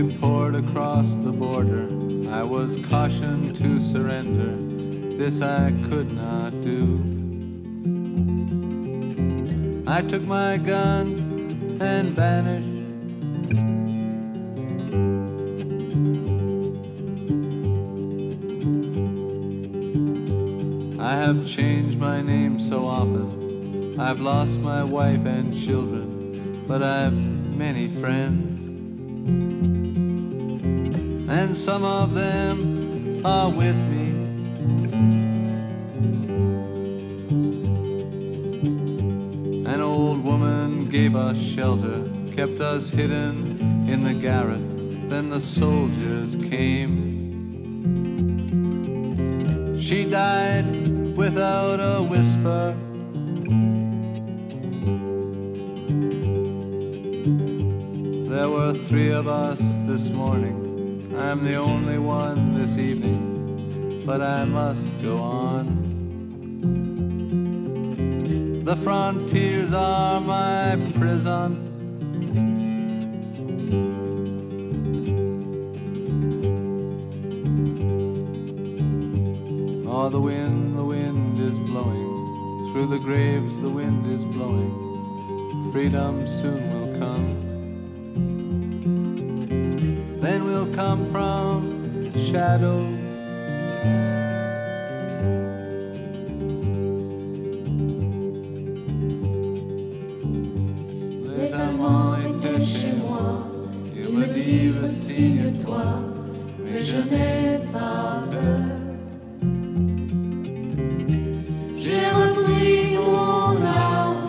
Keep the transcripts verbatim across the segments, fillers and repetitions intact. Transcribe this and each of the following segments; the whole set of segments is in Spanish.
poured across the border. I was cautioned to surrender. This I could not do. I took my gun and vanished. I have changed my name so often. I've lost my wife and children, but I've many friends. And some of them are with me. An old woman gave us shelter, kept us hidden in the garret. Then the soldiers came. She died without a whisper. There were three of us this morning. I'm the only one this evening, but I must go on. The frontiers are my prison. Oh, the wind, the wind is blowing. Through the graves the wind is blowing. Freedom soon will come. Then we'll come from shadow. Les amants étaient chez moi. Ils me disent signe-toi, mais je n'ai pas peur. J'ai repris mon âme.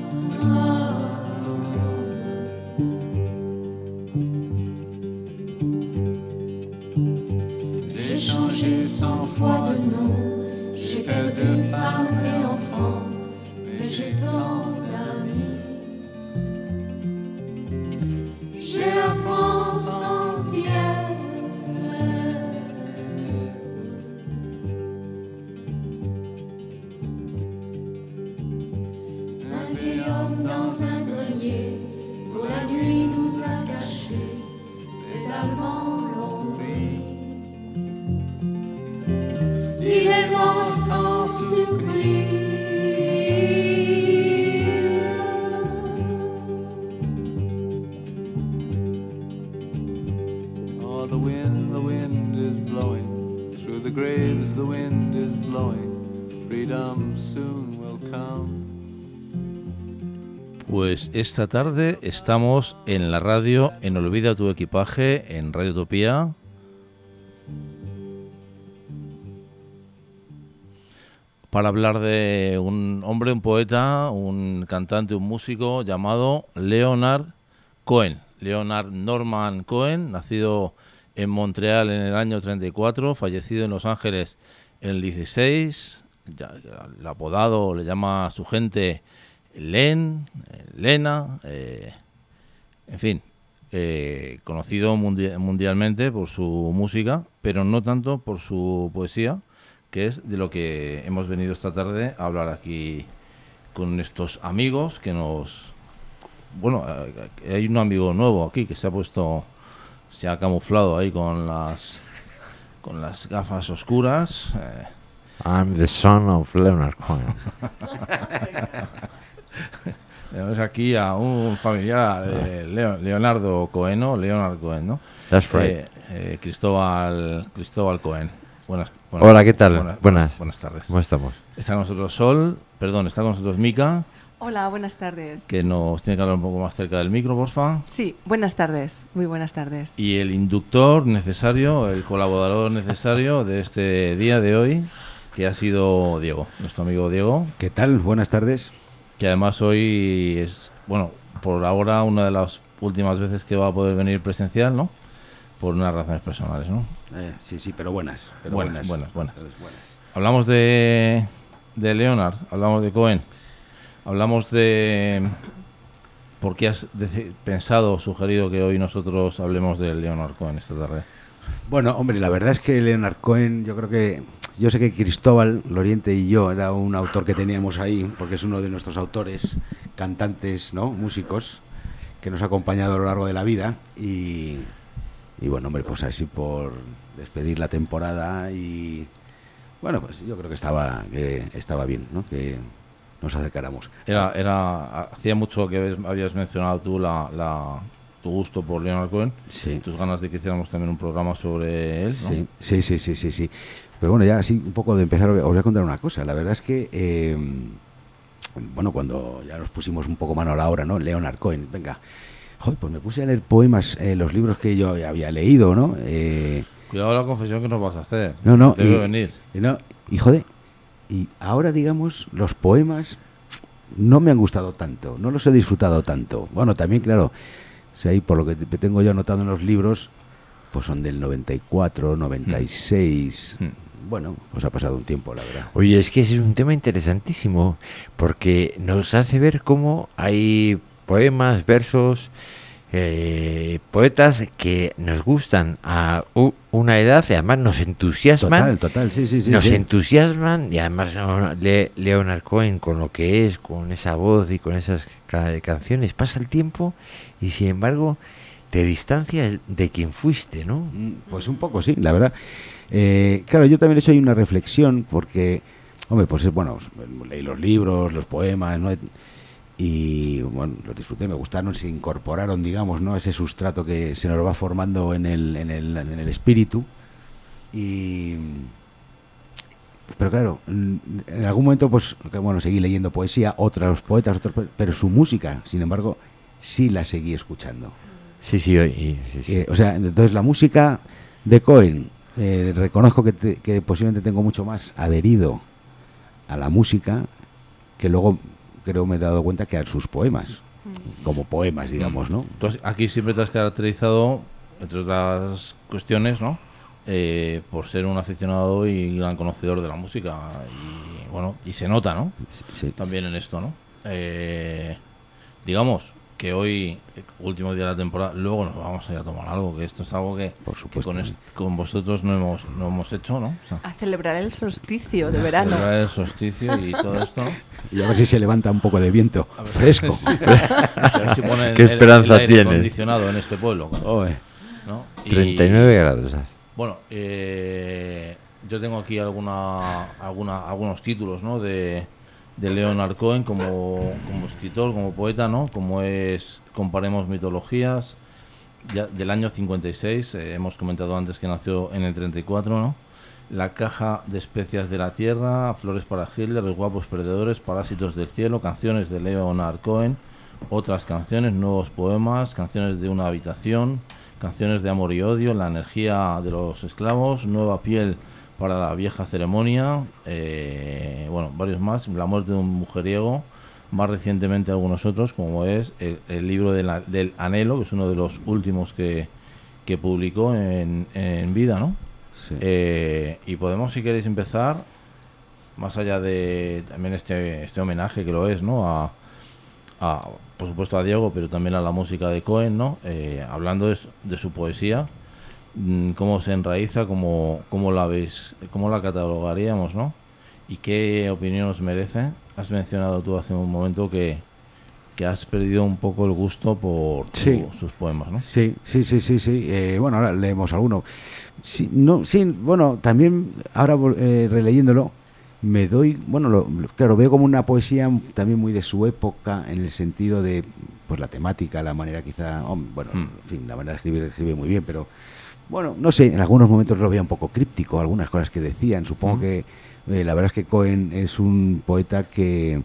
J'ai changé cent fois de nom. J'ai perdu femme et enfant, mais j'ai tant d'amis. J'ai la France entière. Un vieil homme dans un grenier, pour la nuit nous a cachés. Les Allemands l'ont pris. Il est mort sans surprise. Oh, the wind, the wind is blowing. Through the graves the wind is blowing. Freedom soon will come. Pues esta tarde estamos en la radio, en Olvida tu equipaje, en Radio Utopía. Para hablar de un hombre, un poeta, un cantante, un músico llamado Leonard Cohen. Leonard Norman Cohen, nacido en Montreal en el año treinta y cuatro, fallecido en Los Ángeles en el dieciséis, ya, ya, el apodado le llama a su gente Len, Lena, eh, en fin, eh, conocido mundi- mundialmente por su música, pero no tanto por su poesía, que es de lo que hemos venido esta tarde a hablar aquí con estos amigos que nos... Bueno, hay un amigo nuevo aquí que se ha puesto, se ha camuflado ahí con las con las gafas oscuras. Eh. I'm the son of Leonard Cohen. Tenemos aquí a un familiar de Leo, Leonardo Cohen, ¿no? Leonard Cohen, ¿no? That's right. Eh, eh, Cristóbal, Cristóbal Cohen. Buenas, buenas, Hola, ¿qué tal? Buenas, Buenas. buenas tardes. ¿Cómo estamos? Está con nosotros Sol, perdón, está con nosotros Mica, Hola, buenas tardes. que nos tiene que hablar un poco más cerca del micro, porfa. Sí, buenas tardes, muy buenas tardes. Y el inductor necesario, el colaborador necesario de este día de hoy, que ha sido Diego, nuestro amigo Diego, ¿Qué tal? Buenas tardes. que además hoy es, bueno, por ahora una de las últimas veces que va a poder venir presencial, ¿no? Por unas razones personales, ¿no? Eh, sí, sí, pero buenas. Pero Buenas, buenas, buenas. Buenas, buenas. Hablamos de, de Leonard, hablamos de Cohen, hablamos de por qué has de, pensado, sugerido que hoy nosotros hablemos de Leonard Cohen esta tarde. Bueno, hombre, la verdad es que Leonard Cohen, yo creo que... Yo sé que Cristóbal Loriente y yo era un autor que teníamos ahí, porque es uno de nuestros autores, cantantes, ¿no? Músicos, que nos ha acompañado a lo largo de la vida. Y, y bueno, hombre, pues así por despedir la temporada y bueno, pues yo creo que estaba que estaba bien, ¿no? Que nos acercáramos. Era, era, hacía mucho que ves- habías mencionado tú la, la, tu gusto por Leonard Cohen, Sí. tus ganas de que hiciéramos también un programa sobre él, ¿no? Sí, sí, sí, sí, sí, sí. Pero bueno, ya así un poco de empezar, os voy a contar una cosa. La verdad es que, eh, bueno, cuando ya nos pusimos un poco mano a la obra, ¿no? Leonard Cohen, venga. Joder, pues me puse a leer poemas, eh, los libros que yo había leído, ¿no? Eh, Cuidado la confesión que nos vas a hacer. no, no. Debe y, venir. y no, y joder, y ahora, digamos, los poemas no me han gustado tanto, no los he disfrutado tanto. Bueno, también, claro, si ahí por lo que te- tengo yo anotado en los libros, pues son del noventa y cuatro, noventa y seis. Mm. Bueno, pues ha pasado un tiempo, la verdad. Oye, es que ese es un tema interesantísimo, porque nos hace ver cómo hay poemas, versos, eh, poetas que nos gustan a u- una edad y además nos entusiasman. Total, total, sí, sí, sí. nos sí. entusiasman y además no, Le- Leonard Cohen con lo que es, con esa voz y con esas ca- canciones, pasa el tiempo y sin embargo te distancias de quien fuiste, ¿no? Mm, Pues un poco, sí, la verdad. Eh, claro, yo también he hecho ahí una reflexión porque, hombre, pues es bueno, leí los libros, los poemas, ¿no? Y bueno, los disfruté, me gustaron, se incorporaron, digamos, ¿no? Ese sustrato que se nos va formando en el, en el, en el espíritu. Y pero claro, mm, en algún momento, pues, que, bueno, seguí leyendo poesía, otros poetas, otros poetas, pero su música, sin embargo, sí la seguí escuchando. Sí, sí, y- sí, sí. Eh, o sea, entonces la música de Cohen, eh, reconozco que, te- que posiblemente tengo mucho más adherido a la música que luego creo me he dado cuenta que a sus poemas, como poemas, digamos, ¿no? Tú has- aquí siempre te has caracterizado, entre otras cuestiones, ¿no? Eh, por ser un aficionado y gran conocedor de la música. Y bueno, y se nota, ¿no? Sí, También en esto, ¿no? Eh, digamos que hoy, eh, último día de la temporada, luego nos vamos a ir a tomar algo, que esto es algo que, Por que supuesto. con, est- con vosotros no hemos, no hemos hecho, ¿no? O sea, A celebrar el solsticio de verano. celebrar el solsticio y todo esto, ¿no? Y a ver si se levanta un poco de viento fresco. Sí. A ver si ponen ¿Qué el- esperanza el aire tienes? acondicionado en este pueblo, Oe. ¿no? Y- treinta y nueve grados. hace. Bueno, eh, yo tengo aquí alguna, alguna, algunos títulos, ¿no? de, de Leonard Cohen como, como escritor, como poeta, ¿no? Como es Comparemos mitologías, ya del año cincuenta y seis, eh, hemos comentado antes que nació en el treinta y cuatro, ¿no? La caja de especias de la tierra, Flores para Hitler, Los guapos perdedores, Parásitos del cielo, canciones de Leonard Cohen, otras canciones, nuevos poemas, canciones de una habitación, canciones de amor y odio, La energía de los esclavos, Nueva piel para la vieja ceremonia, eh, bueno, varios más, La muerte de un mujeriego, más recientemente algunos otros, como es el, el libro de la- del Anhelo, que es uno de los últimos que, que publicó en, en vida, ¿no? Sí. Eh, y podemos, si queréis, empezar, más allá de también este, este homenaje que lo es, ¿no? A, a, por supuesto, a Diego, pero también a la música de Cohen, ¿no? Eh, hablando de, su- de su poesía, mm, cómo se enraiza, cómo, cómo la veis, cómo la catalogaríamos, ¿no? Y qué opinión os merece. Has mencionado tú hace un momento que, que has perdido un poco el gusto por tu- Sí. sus poemas, ¿no? Sí, sí, sí, sí, sí. Eh, bueno, ahora leemos alguno. Sí, no, sí, bueno, también ahora vol- eh, releyéndolo, me doy, bueno, lo- lo- claro, veo como una poesía también muy de su época, en el sentido de, pues la temática, la manera quizá, hom- bueno, Hmm. en fin, la manera de escribir, escribe muy bien, pero, bueno, no sé, en algunos momentos lo veía un poco críptico, algunas cosas que decían. Supongo Hmm. que eh, la verdad es que Cohen es un poeta que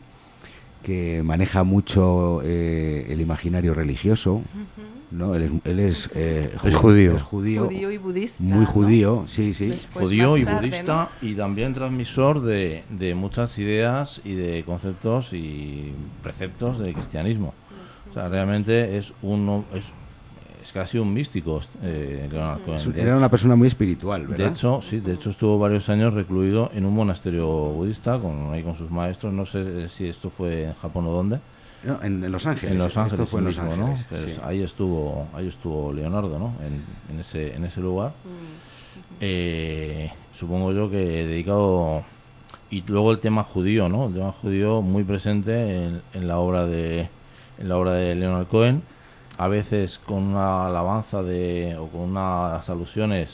que maneja mucho eh, el imaginario religioso, ¿no? Él es, él es, eh, Es judío. es judío, Judío y budista. muy ¿no? judío, sí, sí. Después, Judío más y tarde, budista y también transmisor de, de muchas ideas y de conceptos y preceptos del cristianismo. O sea, realmente es uno es, es casi un místico, eh, Leonard Cohen. Es un- De- Era una persona muy espiritual, De ¿verdad? hecho, sí, de hecho estuvo varios años recluido en un monasterio budista con ahí con sus maestros. No sé si esto fue en Japón o dónde. No, en, en Los Ángeles. En Los Ángeles, Esto fue en Los mismo, ¿no? Ángeles. Pues sí. ahí estuvo, ahí estuvo Leonardo, ¿no? En, en ese, en ese lugar. Eh, supongo yo que dedicado y luego el tema judío, ¿no? El tema judío muy presente en, en la obra de, en la obra de Leonard Cohen. a veces con una alabanza de o con unas alusiones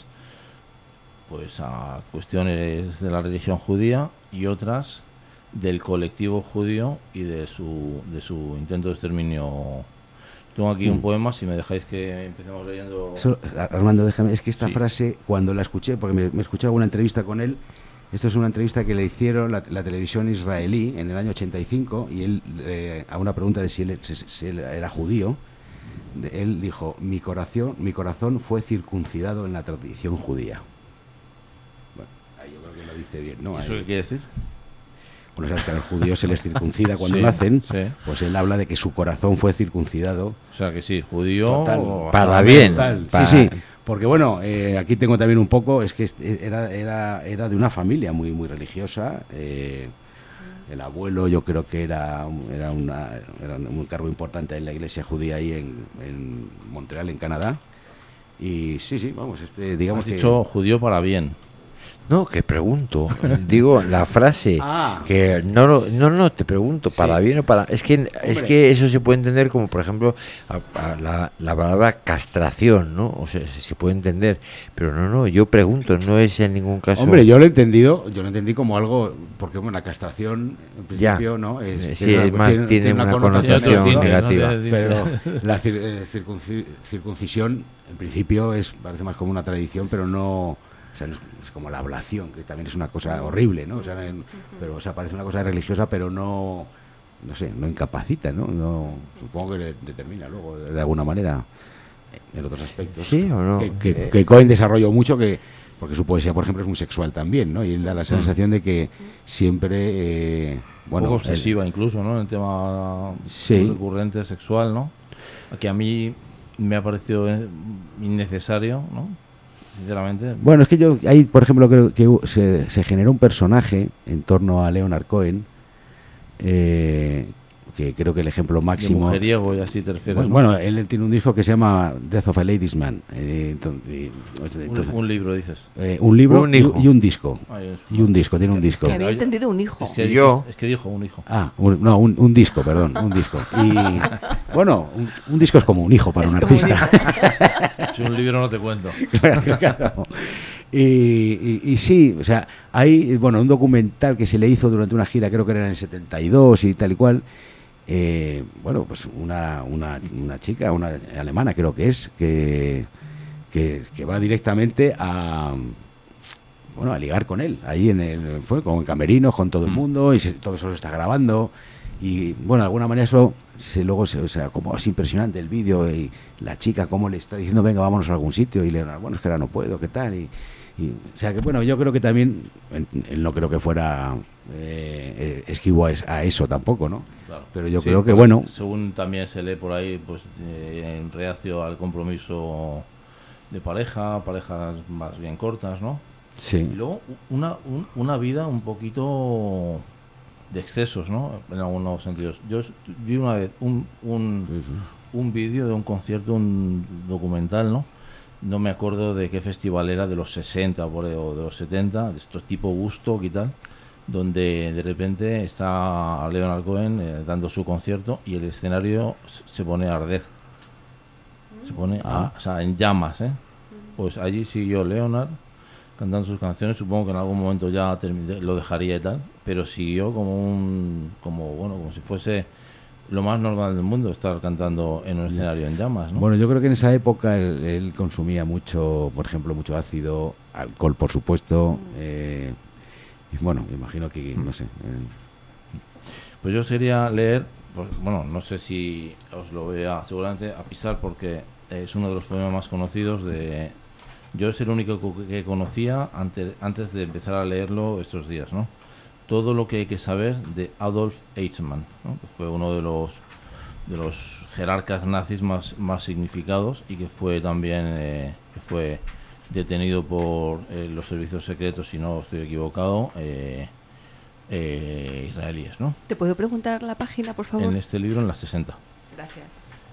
pues a cuestiones de la religión judía y otras del colectivo judío y de su de su intento de exterminio. Tengo aquí un Mm. poema, si me dejáis que empecemos leyendo. Eso, Armando, déjame, es que esta Sí. frase, cuando la escuché, porque me, me escuché alguna entrevista con él, esto es una entrevista que le hicieron la, la televisión israelí en el año ochenta y cinco, y él, eh, a una pregunta de si él, si, si él era judío, de- él dijo, mi corazón, mi corazón fue circuncidado en la tradición judía. Bueno, ahí yo creo que lo dice bien, ¿no? ¿Eso Ahí- qué quiere decir? Bueno, sabes que a los judíos se les circuncida cuando Sí, nacen, sí. pues él habla de que su corazón fue circuncidado. O sea que sí, judío. Total. o- Para hasta- bien. Total. Pa- Sí, sí, porque bueno, eh, aquí tengo también un poco, es que este- era, era, era de una familia muy, muy religiosa. eh, el abuelo yo creo que era, un- era, una, era un cargo importante en la iglesia judía ahí en, en Montreal, en Canadá. Y sí, sí, vamos, este, digamos Has que... dicho judío para bien. No, que pregunto. Digo, la frase Ah. que no, lo- no, no, te pregunto, Sí. para bien o para... Es que, es Hombre. que eso se puede entender como, por ejemplo, a- a la, la palabra castración, ¿no? O sea, se, se puede entender. Pero no, no, yo pregunto, no es en ningún caso... Hombre, yo lo he entendido, yo lo entendí como algo, porque bueno, la castración, en Ya. principio, ¿no? Es, Eh, sí, tiene es más, tiene una connotación Tiene otros negativa. tintes, ¿no? Pero la cir- eh, circunci- circuncisión, en principio, es parece más como una tradición, pero no... O sea, no es, es como la ablación, que también es una cosa horrible, ¿no? O sea, en- pero o sea, parece una cosa religiosa, pero no... No sé, no incapacita, ¿no? no supongo que le determina luego, de, de alguna manera, en otros aspectos. ¿Sí o no? Que, que, Eh, que Cohen desarrolló mucho, que porque su poesía, por ejemplo, es muy sexual también, ¿no? Y él da la sensación de que siempre... eh, bueno, un poco él- obsesiva incluso, ¿no? En el tema Sí. recurrente sexual, ¿no? Que a mí me ha parecido eh, innecesario, ¿no? Sinceramente. Bueno, es que yo ahí, por ejemplo, creo que hu- se, se generó un personaje en torno a Leonard Cohen, eh, que creo que el ejemplo De máximo... mujeriego y así te refieres, Bueno, ¿no? bueno, él tiene un disco que se llama Death of a Ladies Man. eh, enton- y- entonces, un, un libro, dices. eh, un libro Un y, hijo. y un disco. Ay, es- Y un disco, tiene un disco. Que había entendido un hijo. Es que, Yo- dijo, es que dijo un hijo. Ah, un- no, un, un disco, perdón, un disco. Y bueno, un, un disco es como un hijo para Es un como un artista. Si un libro no te cuento. Claro. Y, y- y sí, o sea, hay bueno un documental que se le hizo durante una gira, creo que era en el setenta y dos y tal y cual. eh, bueno, pues una, una, una chica, una alemana creo que es, que, que, que va directamente a bueno a ligar con él, ahí en el fue con camerinos, con todo el Mm. mundo, y se- todo eso lo está grabando. Y bueno, de alguna manera eso se, luego se, o sea, como es impresionante el vídeo y la chica cómo le está diciendo venga vámonos a algún sitio y Leonardo, bueno es que ahora no puedo, ¿qué tal? Y, y, o sea que bueno, yo creo que también él, él no creo que fuera eh, eh, esquivo a, es- a eso tampoco, ¿no? Claro. Pero yo Sí, creo que porque bueno, según también se lee por ahí, pues eh, en reacio al compromiso de pareja, parejas más bien cortas, ¿no? sí, Y luego una, un- una vida un poquito de excesos, ¿no? En algunos sentidos. Yo est- vi una vez un, un, sí, sí. un vídeo de un concierto, un documental, ¿no? No me acuerdo de qué festival era, de los sesenta por ahí, o de los setenta, de estos tipo Woodstock y tal, donde de repente está Leonard Cohen eh, dando su concierto y el escenario s- se pone a arder. Se pone a- Ah. o sea, en llamas, ¿eh? Pues allí siguió Leonard cantando sus canciones, supongo que en algún momento ya termi- lo dejaría y tal, pero siguió como un, como bueno, como si fuese lo más normal del mundo estar cantando en un escenario en llamas, ¿no? Bueno, yo creo que en esa época él, él consumía mucho, por ejemplo, mucho ácido, alcohol, por supuesto. eh, y bueno, me imagino que, no sé. eh, Pues yo sería leer, pues, bueno, no sé si os lo voy a, seguramente a pisar porque es uno de los poemas más conocidos de... Yo es el único co- que conocía antes, antes de empezar a leerlo estos días, ¿no? Todo lo que hay que saber de Adolf Eichmann, ¿no? Que fue uno de los de los jerarcas nazis más, más significados y que fue también eh, que fue detenido por eh, los servicios secretos, si no estoy equivocado, eh, eh, israelíes, ¿no? ¿Te puedo preguntar la página, por favor? En este libro, en las sesenta. Gracias.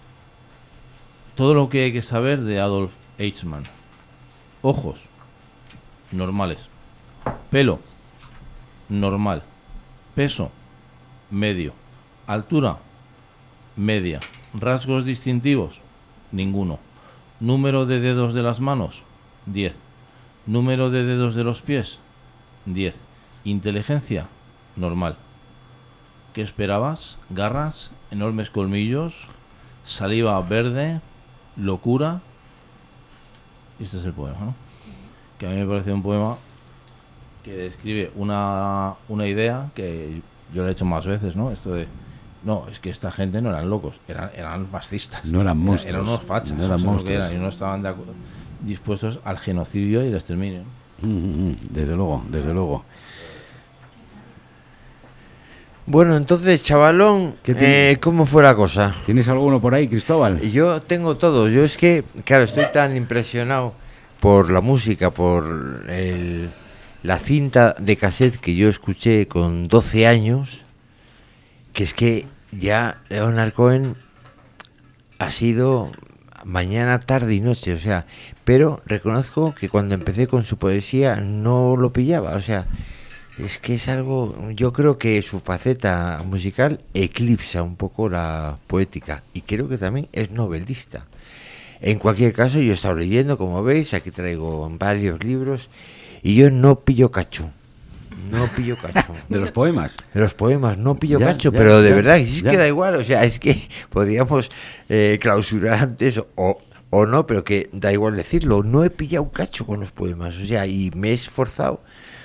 Todo lo que hay que saber de Adolf Eichmann. Ojos, normales. Pelo, normal. Peso, medio. Altura, media. Rasgos distintivos, ninguno. Número de dedos de las manos, diez. Número de dedos de los pies, diez. Inteligencia, normal. ¿Qué esperabas? Garras, enormes colmillos, saliva verde, locura. Y este es el poema, ¿no? Que a mí me parece un poema que describe una, una idea que yo lo he hecho más veces, ¿no? Esto de, no, es que esta gente no eran locos, eran, eran fascistas. No eran monstruos. Eran, eran unos fachas, no eran eso es lo que monstruos. eran, y no estaban de acu- dispuestos al genocidio y el exterminio. Mm, mm, mm, desde luego, desde luego. Bueno, entonces, chavalón, ¿Qué tiene? eh, ¿cómo fue la cosa? ¿Tienes alguno por ahí, Cristóbal? Yo tengo todo. Yo es que, claro, estoy tan impresionado por la música, por el, la cinta de cassette que yo escuché con doce años, que es que ya Leonard Cohen ha sido mañana, tarde y noche, o sea, pero reconozco que cuando empecé con su poesía no lo pillaba, o sea, es que es algo, yo creo que su faceta musical eclipsa un poco la poética y creo que también es novelista. En cualquier caso, yo he estado leyendo, como veis, aquí traigo varios libros y yo no pillo cacho. No pillo cacho. De los poemas. De los poemas, no pillo Ya, cacho, ya, pero de ya, verdad, y es ya. que da igual, o sea, es que podríamos eh, clausurar antes o, o no, pero que da igual decirlo, no he pillado cacho con los poemas, o sea, y me he esforzado,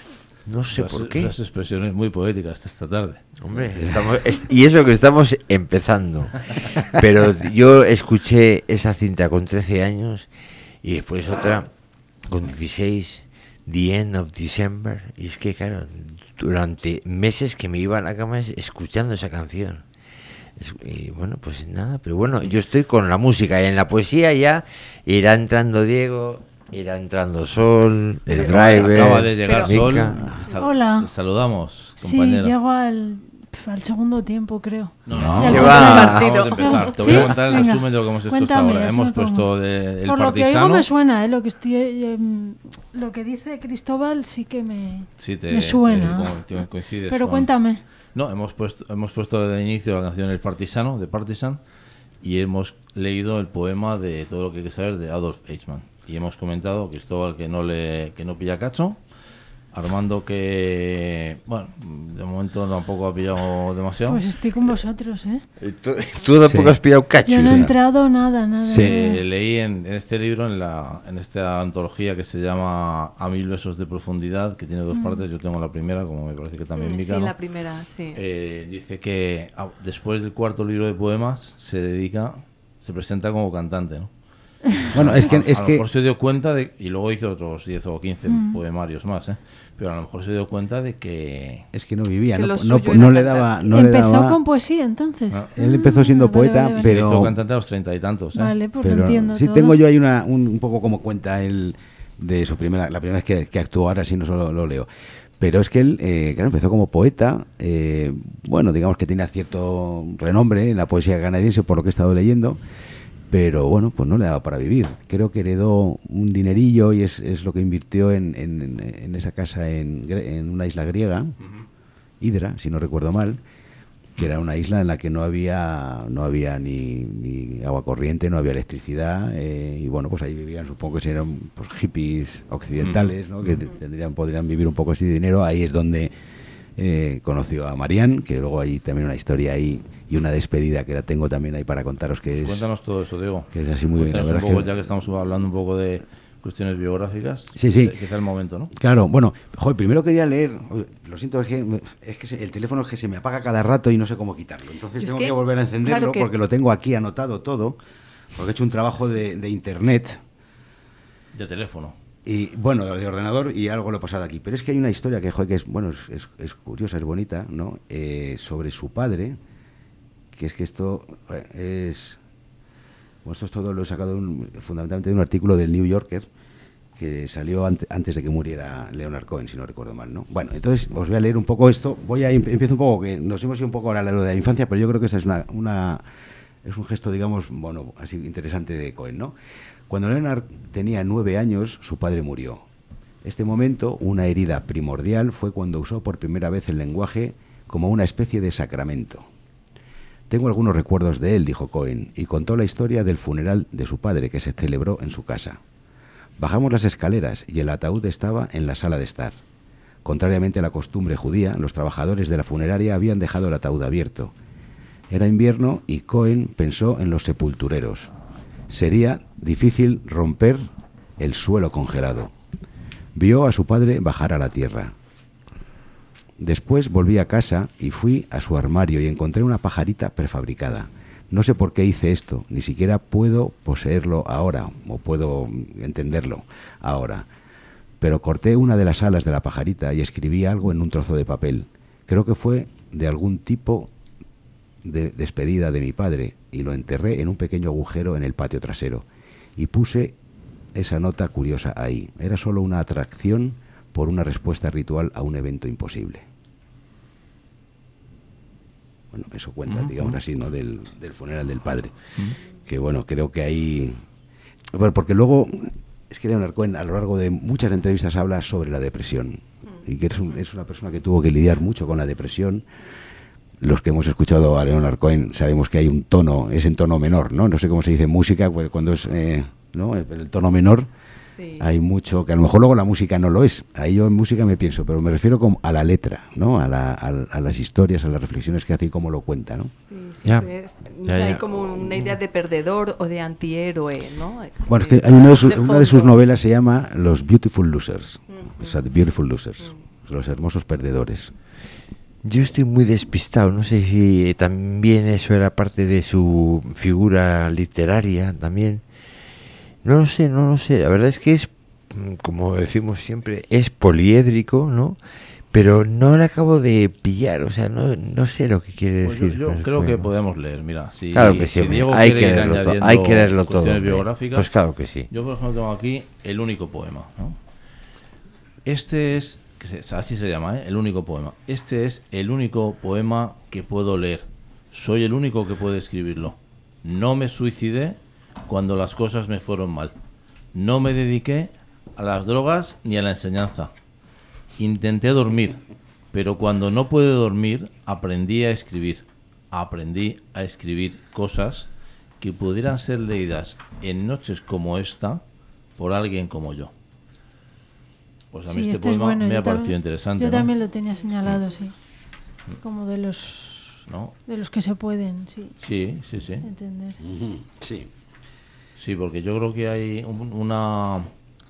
no sé Esas- por qué. Esas expresiones muy poéticas esta tarde. Hombre, estamos, es- y eso que estamos empezando. Pero yo escuché esa cinta con trece años y después otra con dieciséis, The End of December. Y es que, claro, durante meses que me iba a la cama es- escuchando esa canción. Es- y bueno, pues nada, pero bueno, yo estoy con la música y en la poesía ya irá entrando Diego, irá entrando Sol, el driver. Acaba de llegar Mica. Sol. Te sal- Hola. te saludamos, Sí, compañera. llego al, pf, al segundo tiempo, creo. No, No. Ya ¿Qué el va? partido. Acabamos de empezar. Te voy ¿Sí? a contar el Venga. resumen de lo que hemos hecho hasta Cuéntame, ahora. ya se Hemos me pongo. puesto de, el Por lo que oigo partisano. me suena, ¿eh? Lo que, estoy, eh, lo que dice Cristóbal sí que me, Sí, te, me suena. te- te coincides Pero con- cuéntame. No, hemos puesto, hemos puesto de inicio la canción El Partisano, de Partisan, y hemos leído el poema de Todo lo que hay que saber de Adolf Eichmann. Y hemos comentado, Cristóbal, que no le que no pilla cacho, Armando que, bueno, de momento tampoco ha pillado demasiado. Pues estoy con vosotros, ¿eh? Eh, Tú, tú tampoco Sí. has pillado cacho. Yo no he ¿sí? entrado nada, nada. Sí, nada. leí en, en este libro, en, la, en esta antología que se llama A mil besos de profundidad, que tiene dos partes. Yo tengo la primera, como me parece que también Mm, Mica, sí, ¿no? la primera, sí. Eh, dice que ah, después del cuarto libro de poemas se dedica, se presenta como cantante, ¿no? Bueno, es que, a, es a lo que mejor se dio cuenta de, y luego hizo otros diez o quince poemarios más, ¿eh? Pero a lo mejor se dio cuenta de que es que no vivía, Que no, lo no, suyo no era le cantar. daba, no le Empezó daba. con poesía, entonces. Ah. Él empezó siendo Ah, vale, poeta, vale, vale. se pero hizo cantante a los treinta y tantos, ¿eh? Vale, pues lo pero entiendo sí todo. tengo yo ahí una, un, un poco como cuenta él de su primera, la primera vez que, que actuó, ahora sí no solo lo leo. Pero es que él, eh, claro, empezó como poeta, eh, bueno, digamos que tenía cierto renombre en la poesía canadiense por lo que he estado leyendo, pero bueno, pues no le daba para vivir. Creo que heredó un dinerillo y es, es lo que invirtió en, en, en esa casa en, Gre- en una isla griega, Hydra, si no recuerdo mal, que era una isla en la que no había no había ni, ni agua corriente, no había electricidad, eh, y bueno, pues ahí vivían, supongo que serían pues, hippies occidentales, ¿no? Que te- tendrían, podrían vivir un poco así de dinero. Ahí es donde eh, conoció a Marianne, que luego hay también una historia ahí y una despedida que la tengo también ahí para contaros, que es... Cuéntanos todo eso, Diego. que es así muy bien, la Cuéntanos un verdad poco, es que- ya que estamos hablando un poco de cuestiones biográficas. Sí, sí. Quizá el momento, ¿no? Claro, bueno, joder, primero quería leer, lo siento, es que, me- es que se- el teléfono es que se me apaga cada rato y no sé cómo quitarlo. Entonces Yo es tengo que- que, volver a encenderlo claro que- porque lo tengo aquí anotado todo, porque he hecho un trabajo de, de internet De teléfono. y, bueno, de ordenador y algo lo he pasado aquí. Pero es que hay una historia que, joder, que es, bueno, es, es- es curiosa, es bonita, ¿no? Eh, sobre su padre, que es que esto joder, es... Bueno, esto es todo lo he sacado de un- fundamentalmente de un artículo del New Yorker que salió ante- antes de que muriera Leonard Cohen, si no recuerdo mal, ¿no? Bueno, entonces os voy a leer un poco esto. Voy a em- empiezo un poco, que nos hemos ido un poco ahora a lo de la infancia, pero yo creo que esta es una, una es un gesto, digamos, bueno, así interesante de Cohen, ¿no? Cuando Leonard tenía nueve años, su padre murió. Este momento, una herida primordial, fue cuando usó por primera vez el lenguaje como una especie de sacramento. Tengo algunos recuerdos de él, dijo Cohen, y contó la historia del funeral de su padre que se celebró en su casa. Bajamos las escaleras y el ataúd estaba en la sala de estar. Contrariamente a la costumbre judía, los trabajadores de la funeraria habían dejado el ataúd abierto. Era invierno y Cohen pensó en los sepultureros. Sería difícil romper el suelo congelado. Vio a su padre bajar a la tierra. Después volví a casa y fui a su armario y encontré una pajarita prefabricada. No sé por qué hice esto, ni siquiera puedo poseerlo ahora, o puedo entenderlo ahora. Pero corté una de las alas de la pajarita y escribí algo en un trozo de papel. Creo que fue de algún tipo de despedida de mi padre, y lo enterré en un pequeño agujero en el patio trasero. Y puse esa nota curiosa ahí. Era solo una atracción por una respuesta ritual a un evento imposible. Bueno, eso cuenta, uh-huh. digamos así, ¿no? Del, del funeral del padre. Uh-huh. Que bueno, creo que ahí... Bueno, porque luego, es que Leonard Cohen a lo largo de muchas entrevistas habla sobre la depresión. Uh-huh. Y que es, un, es una persona que tuvo que lidiar mucho con la depresión. Los que hemos escuchado a Leonard Cohen sabemos que hay un tono, es en tono menor, ¿no? No sé cómo se dice música, cuando es eh, ¿no? el tono menor. Sí. Hay mucho, que a lo mejor luego la música no lo es. Ahí yo en música me pienso, pero me refiero como a la letra, ¿no? A, la, a, a las historias, a las reflexiones que hace y cómo lo cuenta, ¿no? Sí, siempre es, ya, ya. Hay como una idea de perdedor o de antihéroe, ¿no? Bueno, es que hay una de, sus, de una de sus novelas se llama Los Beautiful Losers, uh-huh. o sea, The Beautiful Losers, uh-huh. los hermosos perdedores. Yo estoy muy despistado, no sé si también eso era parte de su figura literaria también. No lo sé, no lo sé. La verdad es que es, como decimos siempre, es poliédrico, ¿no? Pero no le acabo de pillar, o sea, no, no sé lo que quiere pues decir. Yo, yo creo que podemos leer, mira. Si, claro que sí, si Diego hay, que leerlo to- hay que leerlo todo. Biográficas, pues claro que sí. Yo, por ejemplo, tengo aquí el único poema, ¿no? Este es, así se llama, ¿eh? El único poema. Este es el único poema que puedo leer. Soy el único que puede escribirlo. No me suicidé cuando las cosas me fueron mal. No me dediqué a las drogas ni a la enseñanza. Intenté dormir, pero cuando no pude dormir, aprendí a escribir. Aprendí a escribir cosas que pudieran ser leídas en noches como esta por alguien como yo. Pues a mí sí, este, este poema bueno. me yo ha parecido también, interesante. Yo ¿no? también lo tenía señalado, sí. Como de los ¿no? de los que se pueden, sí. Sí, sí, sí. Entender. Uh-huh. Sí. Sí, porque yo creo que hay un, una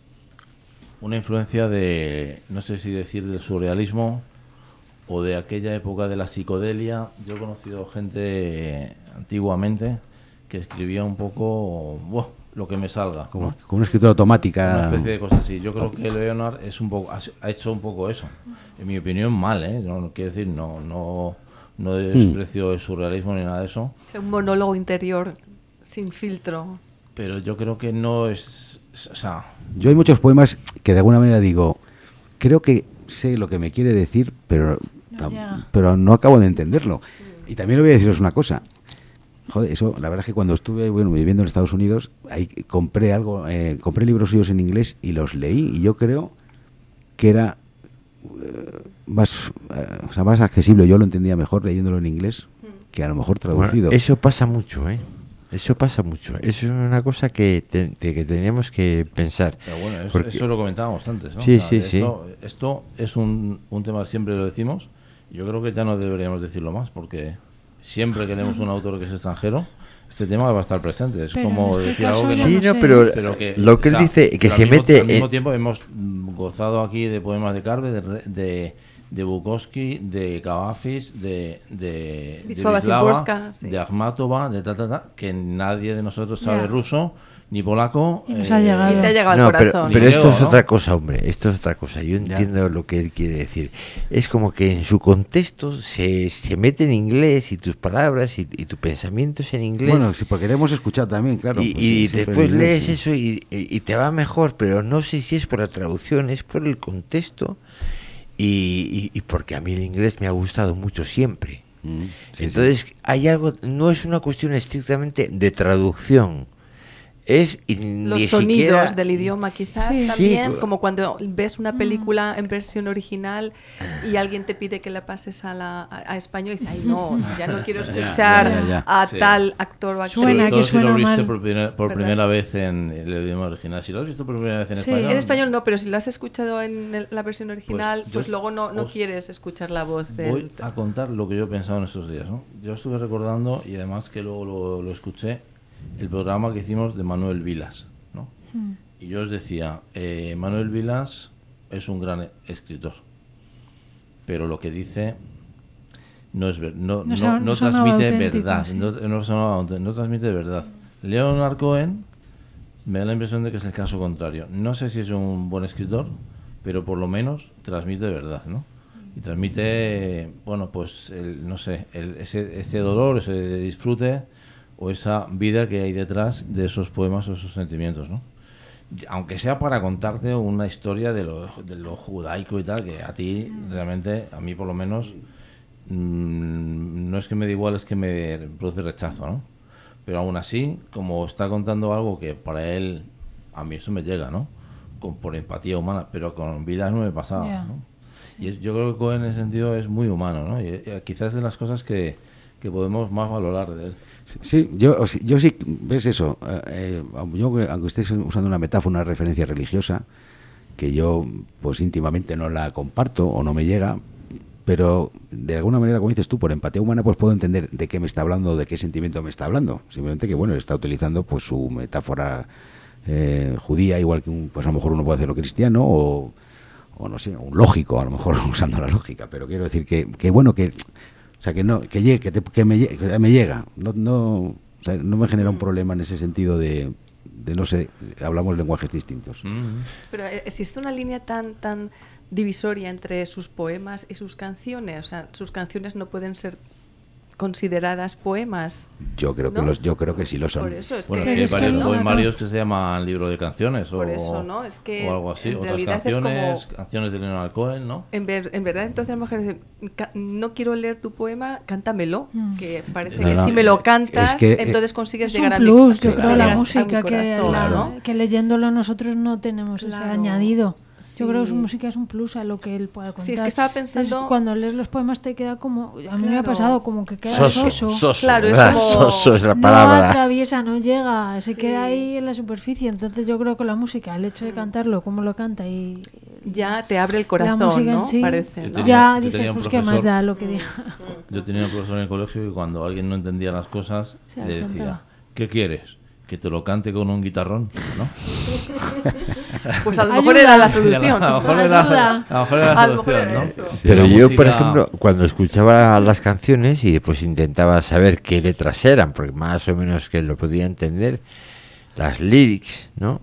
una influencia de, no sé si decir del surrealismo o de aquella época de la psicodelia. Yo he conocido gente antiguamente que escribía un poco buah, lo que me salga, como, ¿no? como una escritura automática, una especie de cosa así. Yo creo que Leonard es un poco ha hecho un poco eso, en mi opinión mal, ¿eh? No, no quiero decir no no no desprecio el surrealismo ni nada de eso. Es un monólogo interior sin filtro. Pero yo creo que no es, o sea... Yo hay muchos poemas que de alguna manera digo, creo que sé lo que me quiere decir, pero no, tam- pero no acabo de entenderlo. Y también le voy a deciros una cosa. Joder, eso, la verdad es que cuando estuve bueno, viviendo en Estados Unidos, ahí compré algo, eh, compré libros suyos en inglés y los leí, y yo creo que era eh, más, eh, o sea, más accesible. Yo lo entendía mejor leyéndolo en inglés que a lo mejor traducido. Bueno, eso pasa mucho, ¿eh? Eso pasa mucho. Eso es una cosa que, te, que teníamos que pensar. Pero bueno, eso, porque... eso lo comentábamos antes, ¿no? Sí, o sea, sí, esto, sí. Esto es un, un tema que siempre lo decimos. Yo creo que ya no deberíamos decirlo más, porque siempre que tenemos un autor que es extranjero, este tema va a estar presente. Es pero como en este decir caso algo que no sí, no no, pero, pero que, lo que o sea, él dice, que al se mismo, mete... Al mismo en... tiempo hemos gozado aquí de poemas de Carve, de... de de Bukowski, de Kavafis, de de, de Wisława, sí. de Akhmatova, de ta, ta, ta, que nadie de nosotros sabe yeah. ruso ni polaco. Y nos ha llegado. Y te ha llegado no, al corazón. Pero, pero esto Diego, es ¿no? otra cosa, hombre. Esto es otra cosa. Yo entiendo ya. lo que él quiere decir. Es como que en su contexto se, se mete en inglés y tus palabras y, y tu pensamiento es en inglés. Bueno, sí, porque le hemos escuchado también, claro. Y, pues, y sí, después inglés, lees sí. eso y, y, y te va mejor, pero no sé si es por la traducción, es por el contexto. Y, y, y porque a mí el inglés me ha gustado mucho siempre. Mm, sí, Entonces, sí. hay algo, no es una cuestión estrictamente de traducción. es y ni Los siquiera... sonidos del idioma quizás Sí. también, Sí. como cuando ves una película en versión original y alguien te pide que la pases a, la, a, a español y dices, ay no, ya no quiero Ya, escuchar ya, ya, ya. a Sí. tal actor o actriz. Suena, Sobre todo que si suena lo viste mal. por, primera, por ¿Verdad? primera vez en el idioma original. Si lo has visto por primera vez en Sí. español... En español no, pero si lo has escuchado en el- la versión original, Pues pues, yo luego no, no os- quieres escuchar la voz del... Voy a contar lo que yo he pensado en estos días, ¿no? Yo estuve recordando, y además que luego lo, lo escuché, el programa que hicimos de Manuel Vilas, ¿no? Mm. Y yo os decía, eh, Manuel Vilas es un gran escritor, pero lo que dice no es ver- no, No no, son- no no sonaba transmite auténtico, verdad, sí. no, no sonaba aute- no transmite verdad. Leonard Cohen me da la impresión de que es el caso contrario. No sé si es un buen escritor, pero por lo menos transmite verdad, ¿no? Y transmite, bueno, pues, el, no sé, el- ese, ese dolor, ese disfrute o esa vida que hay detrás de esos poemas o esos sentimientos, ¿no? Aunque sea para contarte una historia de lo, de lo judaico y tal, que a ti realmente, a mí por lo menos, mmm, no es que me dé igual, es que me produce rechazo, ¿no? Pero aún así, como está contando algo que para él, a mí eso me llega, ¿no? Con, por empatía humana, pero con Vilas no me pasaba, Ya. ¿no? Y es- yo creo que Cohen en ese sentido es muy humano, ¿no? Y, eh, quizás de las cosas que, que podemos más valorar de él. Sí, yo, o sí- yo sí, ves eso, eh, eh, yo, aunque estés usando una metáfora, una referencia religiosa, que yo pues íntimamente no la comparto o no me llega, pero de alguna manera, como dices tú, por empatía humana, pues puedo entender de qué me está hablando, de qué sentimiento me está hablando. Simplemente que, bueno, él está utilizando pues su metáfora eh, judía, igual que un, pues a lo mejor uno puede hacerlo cristiano o, o no sé, un lógico, a lo mejor usando la lógica, pero quiero decir que, que bueno, que... O sea, que no que llegue, que, te- que me, lle- que me llega. No, no, o sea, no me genera un problema en ese sentido de, de no sé, hablamos lenguajes distintos. Mm. Pero eh, existe una línea tan tan divisoria entre sus poemas y sus canciones. O sea, sus canciones no pueden ser consideradas poemas. Yo creo que ¿No? los, yo creo que sí lo son. Por eso es Bueno, que... es que hay es que varios no, poemarios que se llaman libro de canciones Por o, eso, ¿no? Es que o algo así, en otras realidad es canciones, como- canciones de Leonard Cohen, ¿no? En, ver- en verdad, entonces a lo mejor dicen, "Ca- no quiero leer tu poema, cántamelo", Mm. que parece No, que no, si me lo eh, cantas, es que, eh, entonces consigues Es llegar un a mi plus, yo Claro. creo, la llegas a mi música que, corazón, la- ¿no? que leyéndolo nosotros no tenemos ese Claro. añadido. Yo creo que su Sí. música es un plus a lo que él pueda contar. Sí, es que estaba Entonces, pensando- cuando lees los poemas te queda como... A mí me ha Claro. pasado como que queda Soso, soso. soso, Claro, es ¿verdad? como- Soso es la No palabra. atraviesa, no llega, se Sí. queda ahí en la superficie. Entonces yo creo que la música, el hecho de cantarlo, cómo lo canta y Ya te abre el la corazón, música ¿no? en sí, Parece, Yo ¿no? tenía- ya yo dices, tenía un pues qué más profesor- da lo que diga. Yo tenía un profesor en el colegio que cuando alguien no entendía las cosas Se le las decía, cantaba. ¿qué quieres? ¿Que te lo cante con un guitarrón? ¿No? Pues a lo Ayuda. mejor era la A solución. lo mejor era, Ayuda. a lo mejor era la A lo mejor solución, era ¿no? eso. Sí, Pero la yo, por música- ejemplo, cuando escuchaba las canciones y después intentaba saber qué letras eran, porque más o menos que lo podía entender, las lyrics, ¿no?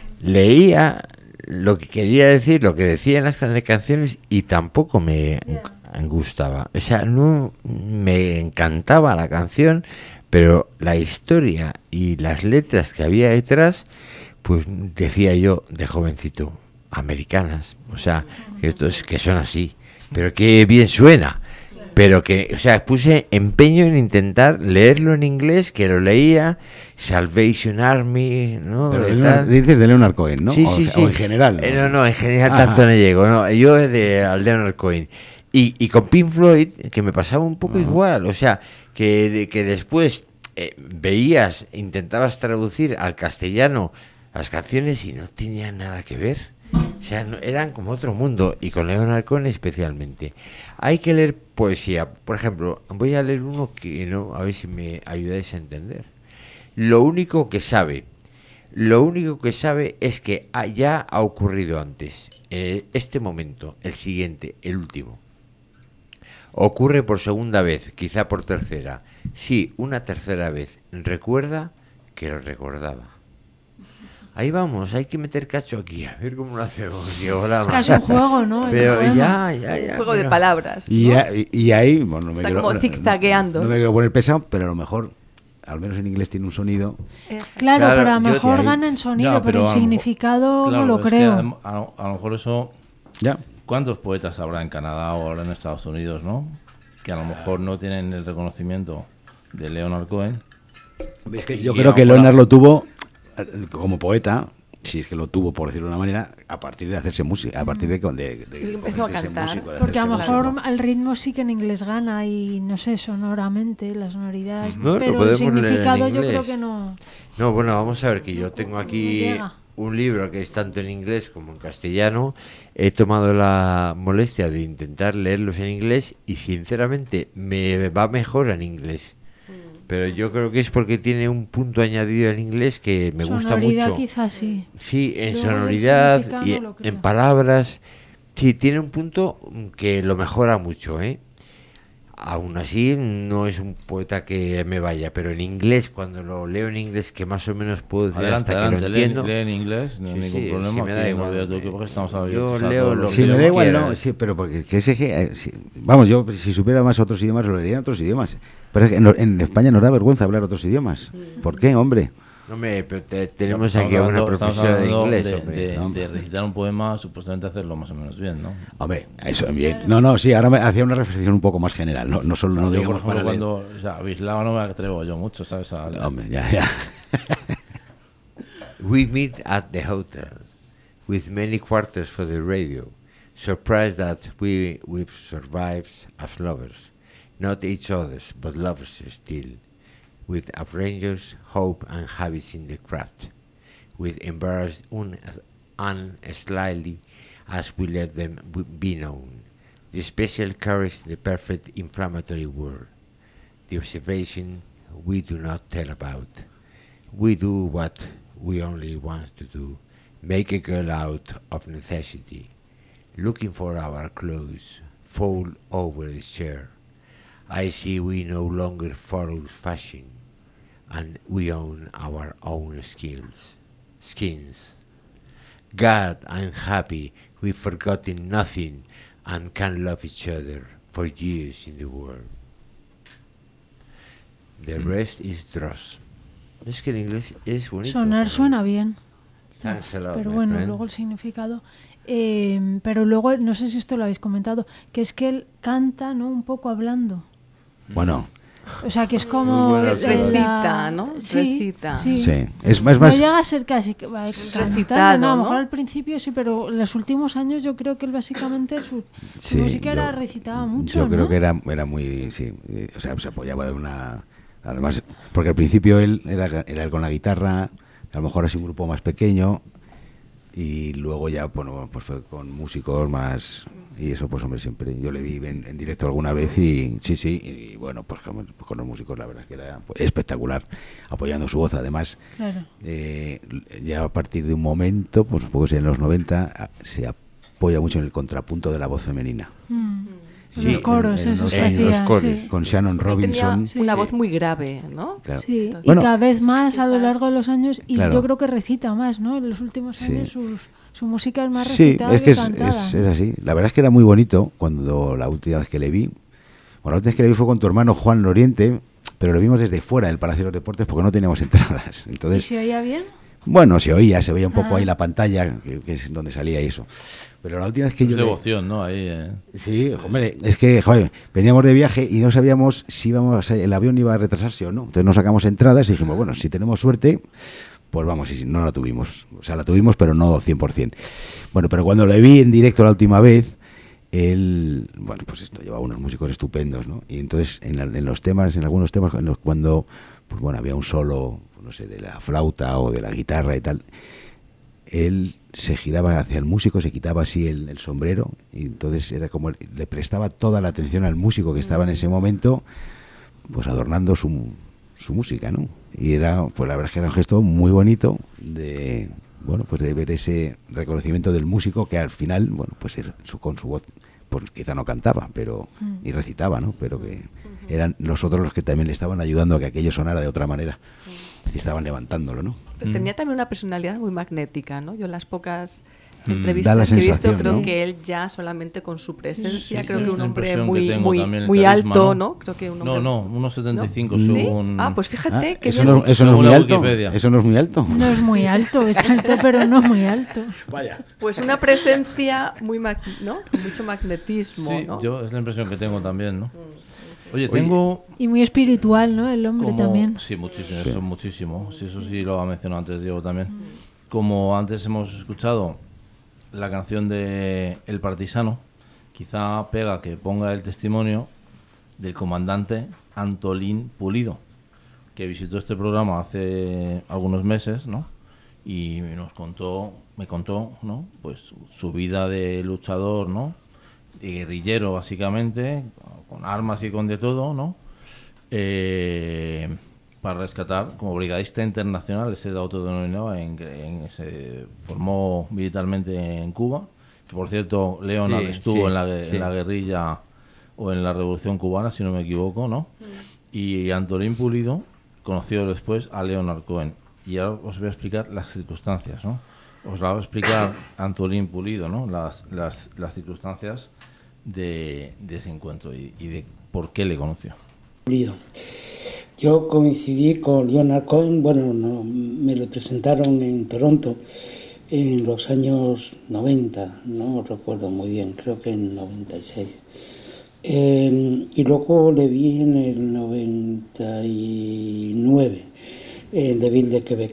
Leía lo que quería decir, lo que decían las can- canciones y tampoco me gustaba. O sea, no me encantaba la canción, pero la historia y las letras que había detrás, pues decía yo de jovencito, americanas, o sea, que esto es que son así, pero que bien suena. Pero que, o sea, puse empeño en intentar leerlo en inglés, que lo leía, Salvation Army, ¿no? Pero De de Leonard- tal. dices de Leonard Cohen, ¿no? Sí, o, sí, o sí. en general. Eh, no, no, en general Ajá. tanto no llego, no. Yo de al Leonard Cohen. Y, y con Pink Floyd, que me pasaba un poco igual, o sea, que, de- que después eh, veías, intentabas traducir al castellano las canciones y no tenían nada que ver. O sea, no- eran como otro mundo, y con Leonard Cohen especialmente. Hay que leer poesía. Por ejemplo, voy a leer uno que no, a ver si me ayudáis a entender. Lo único que sabe, lo único que sabe es que ha- ya ha ocurrido antes. Eh, este momento, el siguiente, el último. Ocurre por segunda vez, quizá por tercera. Sí, una tercera vez. Recuerda que lo recordaba. Ahí vamos, hay que meter cacho aquí, a ver cómo lo hacemos. Tío, la Es casi un juego, ¿no? El Pero poema. ya, ya, ya. Un juego de pero- palabras. Y, ¿no? a- y- y ahí, bueno, no me Está quiero, como no- zigzagueando. No me quiero poner pesado, pero a lo mejor, al menos en inglés tiene un sonido. Es- Claro, Claro, pero a lo yo- mejor ahí- gana en sonido, Ya, pero, pero en a lo mejor- significado Claro, no lo es que creo. a, a- a lo mejor eso... Ya. ¿Cuántos poetas habrá en Canadá o ahora en Estados Unidos, no? Que a lo mejor no tienen el reconocimiento de Leonard Cohen. Es que Y yo a creo lo que mejor Leonard a- lo tuvo como poeta, si es que lo tuvo, por decirlo de una manera, a partir de hacerse música, a partir de, de, de, de Y empezó a convertirse en cantar. músico, de Porque a lo hacerse mejor músico. el ritmo sí que en inglés gana y no sé, sonoramente, las sonoridades, No, lo pero el podemos leer en significado yo inglés. creo que no. No, bueno, vamos a ver que yo tengo aquí No llega. un libro que es tanto en inglés como en castellano. He tomado la molestia de intentar leerlos en inglés y sinceramente me va mejor en inglés. Pero yo creo que es porque tiene un punto añadido en inglés que me gusta Sonoridad mucho. quizás sí. Sí, en Luego el sonoridad significado y no lo creo. en palabras. Sí, tiene un punto que lo mejora mucho, ¿eh? Aún así, no es un poeta que me vaya, pero en inglés, cuando lo leo en inglés, que más o menos puedo decir Adelante, hasta adelante, que lo lee, entiendo. lee en inglés, no hay Sí, ningún sí, problema. sí, me da aquí igual, no veo tú me- que porque estamos yo abiertos a leo todos lo los que Sí, me da quieras. igual, quieras. ¿no? Sí, pero porque que ese que, eh, sí, vamos, yo si supiera más otros idiomas lo leería en otros idiomas. Pero es que en, en España nos da vergüenza hablar otros idiomas. ¿Por qué, hombre? No, hombre, pero te- tenemos Estamos aquí a una hablando- estamos profesora de hablando inglés, de, hombre. de- No, de recitar un poema, supuestamente hacerlo más o menos bien, ¿no? Hombre, eso bien. No, no, sí, ahora me hacía una reflexión un poco más general, no, no solo no yo, por digamos ejemplo, para leer. cuando o sea, Bislava no me atrevo yo mucho, ¿sabes? A leer. Hombre, ya, ya. We meet at the hotel with many quarters for the radio, surprised that we we've survived as lovers, not each other's, but lovers still, with outrageous hope and habits in the craft, with embarrassed un- and slightly as we let them w- be known, the special courage, the perfect inflammatory word, the observation we do not tell about. We do what we only want to do, make a girl out of necessity, looking for our clothes, fall over the chair. I see we no longer follow fashion, and we own our own skills, skins. God, I'm happy we've forgotten nothing and can love each other for years in the world. The rest is dross. Es que el inglés es bonito. Sonar joder. suena bien. Thanks a lot, Pero my bueno, friend. luego el significado. Eh, pero luego, no sé si esto lo habéis comentado, que es que él canta, ¿no? Un poco hablando. Bueno, O sea, que es como... Muy buena la- observación. Recita, ¿no? Sí, Recita. sí. sí. Es más, No más llega a ser casi que va cantando, recitado, no, a lo ¿no? mejor al principio sí, pero en los últimos años yo creo que él básicamente su, su sí, música era yo- recitaba mucho, Yo creo ¿no? que era, era muy, sí, eh, o sea, se apoyaba de una... Además, porque al principio él era, era él con la guitarra, a lo mejor así un grupo más pequeño, y luego ya, bueno, pues fue con músicos más... Y eso, pues hombre, siempre yo le vi en, en directo alguna vez y sí, sí, y bueno, pues con, pues con los músicos la verdad es que era pues, espectacular, apoyando su voz. Además, Claro. eh, ya a partir de un momento, pues un poco en los noventa, a- se apoya mucho en el contrapunto de la voz femenina. Mm. Sí, los coros, en- en eso los- se en los hacía, coros. sí. Con Shannon Él tenía Robinson. Sí, una sí. voz muy grave, ¿no? Claro. Sí, Entonces- y Bueno, cada vez más a lo quizás- largo de los años, y Claro. yo creo que recita más, ¿no? En los últimos Sí. años sus, su música es más Sí, recitada es que que es, cantada. es- es así. La verdad es que era muy bonito cuando la última vez que le vi. Bueno, la última vez que le vi fue con tu hermano Juan Loriente, pero lo vimos desde fuera del Palacio de los Deportes porque no teníamos entradas. ¿Y Entonces, se oía bien? bueno, se oía, se veía un poco Ah. ahí la pantalla, que, que es donde salía y eso. Pero la última vez que Es yo le- devoción, ¿no? Ahí, eh. Sí, hombre, es que, joder, veníamos de viaje y no sabíamos si íbamos a- el avión iba a retrasarse o no. Entonces nos sacamos entradas y dijimos, bueno, si tenemos suerte, pues vamos, y si no la tuvimos. O sea, la tuvimos, pero no cien por ciento. Bueno, pero cuando le vi en directo la última vez, él, bueno, pues esto, llevaba unos músicos estupendos, ¿no? Y entonces en, la- en los temas, en algunos temas, en los- cuando, pues bueno, había un solo, no sé, de la flauta o de la guitarra y tal, él se giraba hacia el músico, se quitaba así el, el sombrero y entonces era como le prestaba toda la atención al músico que estaba en ese momento, pues adornando su, su música, ¿no? Y era, pues la verdad es que era un gesto muy bonito de, bueno, pues de ver ese reconocimiento del músico que al final, bueno, pues era su, con su voz, pues quizá no cantaba, pero Mm. ni recitaba, ¿no? Pero que eran los otros los que también le estaban ayudando a que aquello sonara de otra manera y estaban levantándolo, ¿no? Pero Mm. tenía también una personalidad muy magnética, ¿no? Yo las pocas Mm. entrevistas Da la que he visto sensación, creo ¿no? que él ya solamente con su presencia, Sí, creo sí, que es un la hombre impresión que muy tengo muy también, el muy carisma, alto, ¿no? ¿no? Creo que un No, hombre no, uno setenta y cinco ¿No? ¿Sí? según... Ah, pues fíjate Ah, que eso, bien- no, eso no es según muy la alto. Wikipedia. Eso no es muy alto. No es muy alto, es alto, pero no muy alto. Vaya. pues una presencia muy mag- ¿no? Con mucho magnetismo, Sí, ¿no? yo es la impresión que tengo también, ¿no? Oye, tengo... Y muy espiritual, ¿no? El hombre como- también. Sí, muchísimo, Sí. eso muchísimo. Sí, eso sí lo ha mencionado antes Diego también. Como antes hemos escuchado la canción de El Partisano, quizá pega que ponga el testimonio del comandante Antolín Pulido, que visitó este programa hace algunos meses, ¿no? Y nos contó, me contó, ¿no? Pues su, su vida de luchador, ¿no? De guerrillero, básicamente, con armas y con de todo, ¿no? Eh, para rescatar, como brigadista internacional, se autodenominaba, en, en, se formó militarmente en Cuba, que por cierto, Leonard Sí, estuvo sí, en, la, gue- sí. en la guerrilla o en la Revolución Cubana, si no me equivoco, ¿no? Y Antolín Pulido conoció después a Leonard Cohen. Y ahora os voy a explicar las circunstancias, ¿no? Os la va a explicar Antolín Pulido, ¿no? Las, las, las circunstancias de, de ese encuentro y, y de por qué le conoció. Pulido. Yo coincidí con Leonard Cohen, bueno, no, me lo presentaron en Toronto en los años noventa, no recuerdo muy bien, creo que en noventa y seis. Eh, y luego le vi en el noventa y nueve, en The Ville de Quebec.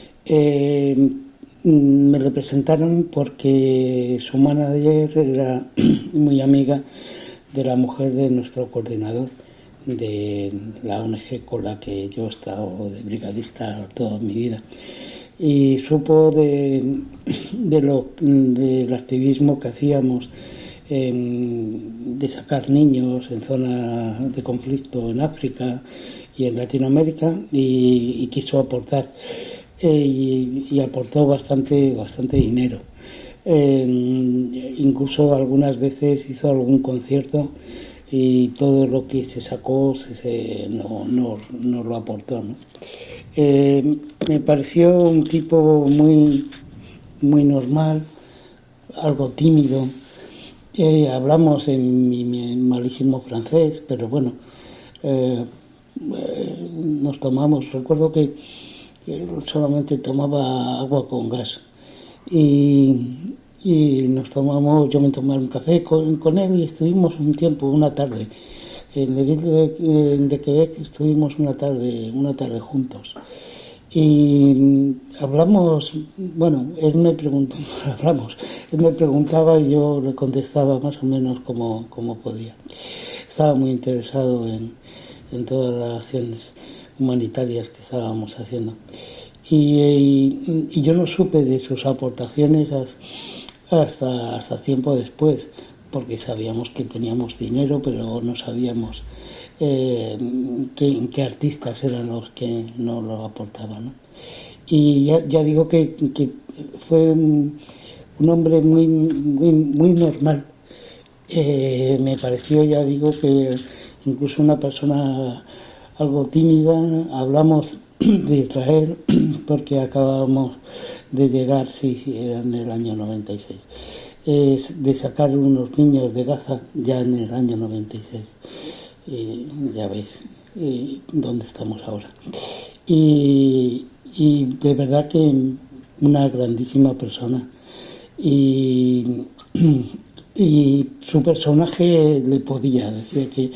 Eh, me lo presentaron porque su manager era muy amiga de la mujer de nuestro coordinador de la O N G con la que yo he estado de brigadista toda mi vida, y supo de, de lo, del activismo que hacíamos, eh, de sacar niños en zonas de conflicto en África y en Latinoamérica, y, y quiso aportar, eh, y, y aportó bastante, bastante dinero. Eh, incluso algunas veces hizo algún concierto y todo lo que se sacó se, se, no, no, no lo aportó, ¿no? Eh, me pareció un tipo muy, muy normal, algo tímido. Eh, hablamos en mi, mi malísimo francés, pero bueno, eh, eh, nos tomamos, recuerdo que él solamente tomaba agua con gas. Y, y nos tomamos, yo me tomé un café con, con él y estuvimos un tiempo, una tarde. En The Ville de, de Quebec estuvimos una tarde, una tarde juntos. Y hablamos, bueno, él me preguntó, hablamos, él me preguntaba y yo le contestaba más o menos como, como podía. Estaba muy interesado en, en todas las acciones humanitarias que estábamos haciendo. Y, y, y yo no supe de sus aportaciones hasta, hasta tiempo después, porque sabíamos que teníamos dinero, pero no sabíamos eh, qué, qué artistas eran los que no lo aportaban, ¿no? Y ya, ya digo que, que fue un, un hombre muy, muy, muy normal. Eh, me pareció, ya digo, que incluso una persona algo tímida. Hablamos de Israel porque acabábamos de llegar, sí, sí, era en el año noventa y seis, eh, de sacar unos niños de Gaza ya en el año noventa y seis. Eh, ya veis eh, dónde estamos ahora. Y, y de verdad que una grandísima persona. Y, y su personaje le podía decir que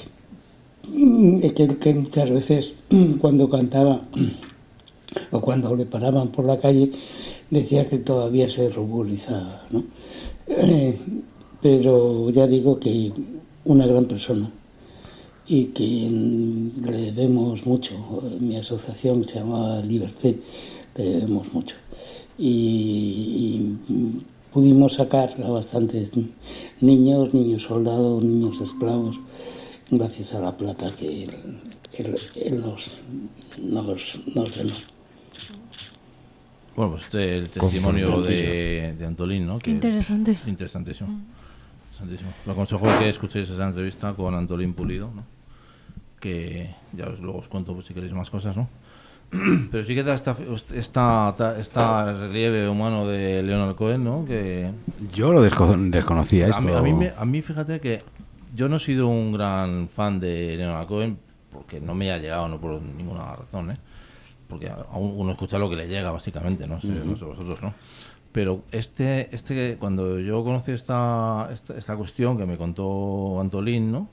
Que, que muchas veces cuando cantaba o cuando le paraban por la calle decía que todavía se ruborizaba, ¿no? Eh, pero ya digo que una gran persona y que le debemos mucho. Mi asociación se llamaba Liberté, le debemos mucho. Y, y pudimos sacar a bastantes niños, niños soldados, niños esclavos, gracias a la plata que él, él, él nos, nos, nos donó. Bueno, pues este el testimonio de, de Antolín, ¿no? Qué Que interesante. es interesantísimo. Interesantísimo. Lo aconsejo que escuchéis esa entrevista con Antolín Pulido, ¿no? Que ya os, luego os cuento pues, si queréis más cosas, ¿no? Pero sí que da esta, esta, esta relieve humano de Leonard Cohen, ¿no? Que Yo lo desco- desconocía a esto. mí, a, mí me- a mí, fíjate que yo no he sido un gran fan de Leonard Cohen porque no me ha llegado, no por ninguna razón, ¿eh? Porque a uno escucha lo que le llega, básicamente, no sé, uh-huh. no sé vosotros, ¿no? Pero este, este cuando yo conocí esta, esta, esta cuestión que me contó Antolín, ¿no?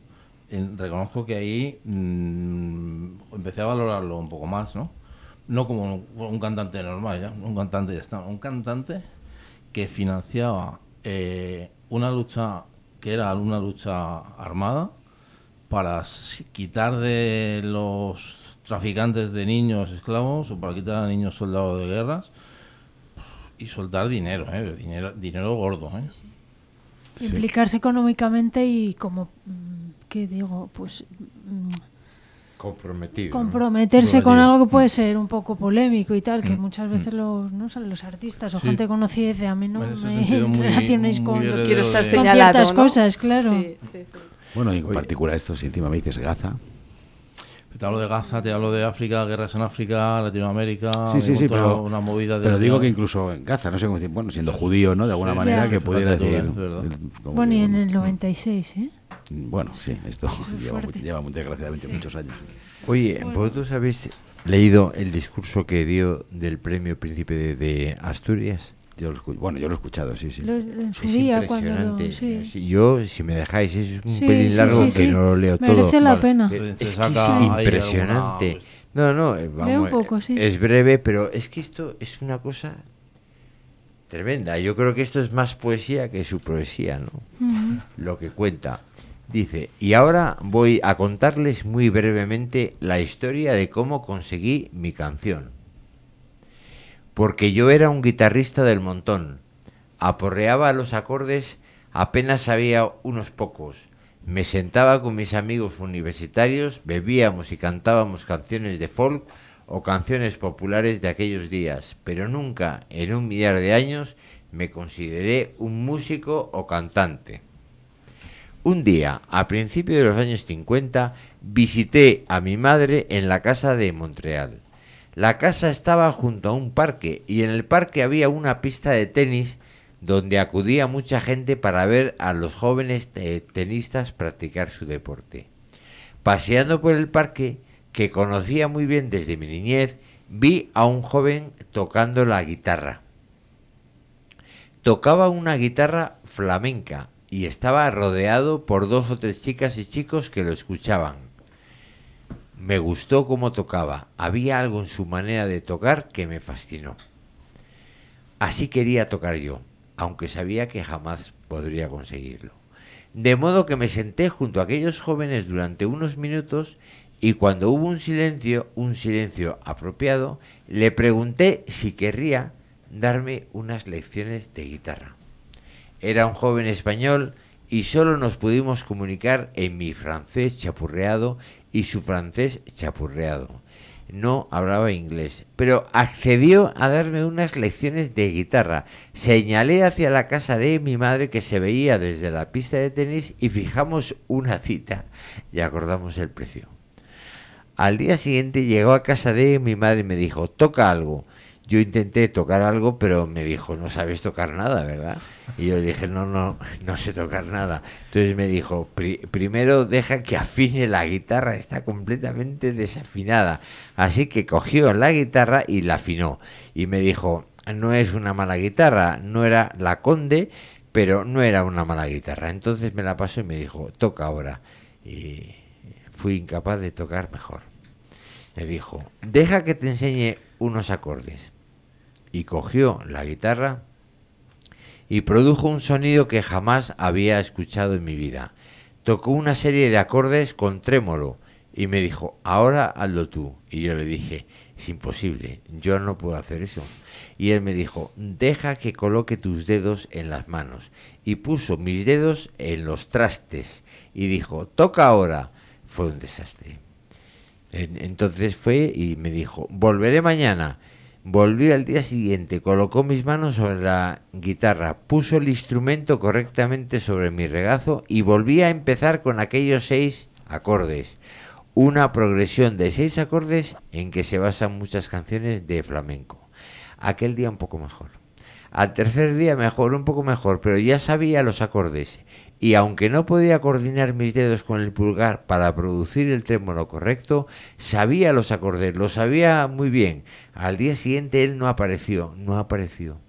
en- reconozco que ahí mmm, empecé a valorarlo un poco más, ¿no? No como un, un cantante normal, ya, un cantante ya está, un cantante que financiaba eh, una lucha que era una lucha armada para s- quitar de los traficantes de niños esclavos o para quitar a niños soldados de guerras y soltar dinero, ¿eh? dinero, dinero gordo, ¿eh? Implicarse económicamente y como, mm, ¿qué digo? Pues mm, Comprometido. ¿no? comprometerse con Comprometido. algo que puede ser un poco polémico y tal, que Mm, muchas veces los, no sé, los artistas o Sí. gente conocida dice, a mí no En ese me sentido, muy- relacionéis muy con, heredero quiero estar de- con señalado, ciertas ¿no? cosas, claro. Sí, sí, sí. Bueno, y en Oye. particular esto, si encima me dices Gaza. Te hablo de Gaza, te hablo de África, guerras en África, Latinoamérica, Sí, sí, me sí, monto pero, una, una movida de pero digo mundial. que incluso en Gaza, no sé cómo decir, bueno, siendo judío, ¿no? De alguna Sí. manera Ya. que pudiera Fíjate tú, decir... es verdad. el- como Bueno, que, y en bueno, el noventa y seis, ¿eh? Bueno, sí, esto lleva, fuerte. mu- lleva muy desgraciadamente muchos años. Oye, ¿vosotros habéis leído el discurso que dio del premio Príncipe de, de Asturias? Yo lo escu- bueno, yo lo he escuchado, sí, sí. Lo- en su Es día, cuando lo, impresionante. sí. Si yo, si me dejáis, es un Sí, pelín sí, largo sí, que sí. no lo leo Merece todo. la Vale. pena. Pero Se es que saca es ahí impresionante. alguna- No, no, eh, vamos, un poco, eh, sí. es breve, pero es que esto es una cosa tremenda. Yo creo que esto es más poesía que su poesía, ¿no? Ujú. Lo que cuenta. Dice, y ahora voy a contarles muy brevemente la historia de cómo conseguí mi canción. Porque yo era un guitarrista del montón. Aporreaba los acordes, apenas sabía unos pocos. Me sentaba con mis amigos universitarios, bebíamos y cantábamos canciones de folk o canciones populares de aquellos días, pero nunca en un millar de años me consideré un músico o cantante. Un día, a principios de los años cincuenta, visité a mi madre en la casa de Montreal. La casa estaba junto a un parque y en el parque había una pista de tenis donde acudía mucha gente para ver a los jóvenes te- tenistas practicar su deporte. Paseando por el parque, que conocía muy bien desde mi niñez, vi a un joven tocando la guitarra. Tocaba una guitarra flamenca y estaba rodeado por dos o tres chicas y chicos que lo escuchaban. Me gustó cómo tocaba, había algo en su manera de tocar que me fascinó. Así quería tocar yo, aunque sabía que jamás podría conseguirlo. De modo que me senté junto a aquellos jóvenes durante unos minutos y cuando hubo un silencio, un silencio apropiado, le pregunté si querría darme unas lecciones de guitarra. Era un joven español y solo nos pudimos comunicar en mi francés chapurreado y su francés chapurreado. No hablaba inglés, pero accedió a darme unas lecciones de guitarra. Señalé hacia la casa de mi madre que se veía desde la pista de tenis y fijamos una cita y acordamos el precio. Al día siguiente llegó a casa de mi madre y me dijo, toca algo. Yo intenté tocar algo, pero me dijo, no sabes tocar nada, ¿verdad? Y yo le dije, no, no, no sé tocar nada. Entonces me dijo, "Pri- primero deja que afine la guitarra, está completamente desafinada. Así que cogió la guitarra y la afinó. Y me dijo, no es una mala guitarra, no era la Conde, pero no era una mala guitarra. Entonces me la pasó y me dijo, toca ahora. Y fui incapaz de tocar mejor. Me dijo, deja que te enseñe unos acordes. Y cogió la guitarra y produjo un sonido que jamás había escuchado en mi vida. Tocó una serie de acordes con trémolo y me dijo, ahora hazlo tú. Y yo le dije, es imposible, yo no puedo hacer eso. Y él me dijo, deja que coloque tus dedos en las manos. Y puso mis dedos en los trastes y dijo, toca ahora. Fue un desastre. Entonces fue y me dijo, volveré mañana. Volví al día siguiente, colocó mis manos sobre la guitarra, puso el instrumento correctamente sobre mi regazo y volví a empezar con aquellos seis acordes. Una progresión de seis acordes en que se basan muchas canciones de flamenco. Aquel día un poco mejor. Al tercer día mejor, un poco mejor, pero ya sabía los acordes. Y aunque no podía coordinar mis dedos con el pulgar para producir el trémolo correcto, sabía los acordes, lo sabía muy bien. Al día siguiente él no apareció, no apareció.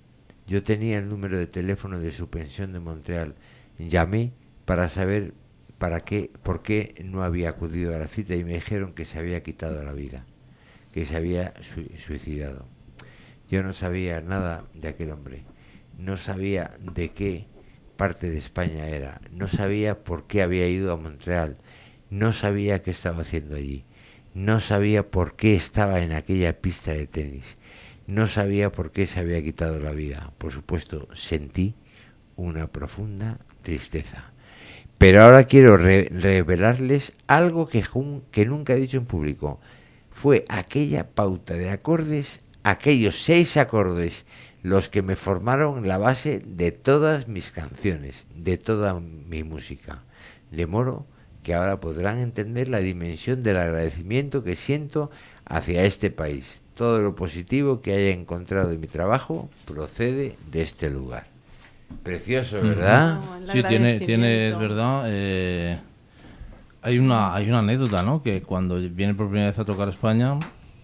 Yo tenía el número de teléfono de su pensión de Montreal. Llamé para saber para qué, por qué no había acudido a la cita y me dijeron que se había quitado la vida, que se había su- suicidado. Yo no sabía nada de aquel hombre, no sabía de qué parte de España era, no sabía por qué había ido a Montreal, no sabía qué estaba haciendo allí, no sabía por qué estaba en aquella pista de tenis, no sabía por qué se había quitado la vida. Por supuesto, sentí una profunda tristeza. Pero ahora quiero re- revelarles algo que, jun- que nunca he dicho en público. Fue aquella pauta de acordes, aquellos seis acordes, los que me formaron la base de todas mis canciones, de toda mi música. De modo que ahora podrán entender la dimensión del agradecimiento que siento hacia este país. Todo lo positivo que haya encontrado en mi trabajo procede de este lugar. Precioso, ¿verdad? No, el Sí, tiene, tiene, es agradecimiento. verdad. eh, hay una hay una anécdota, ¿no? Que cuando viene por primera vez a tocar España,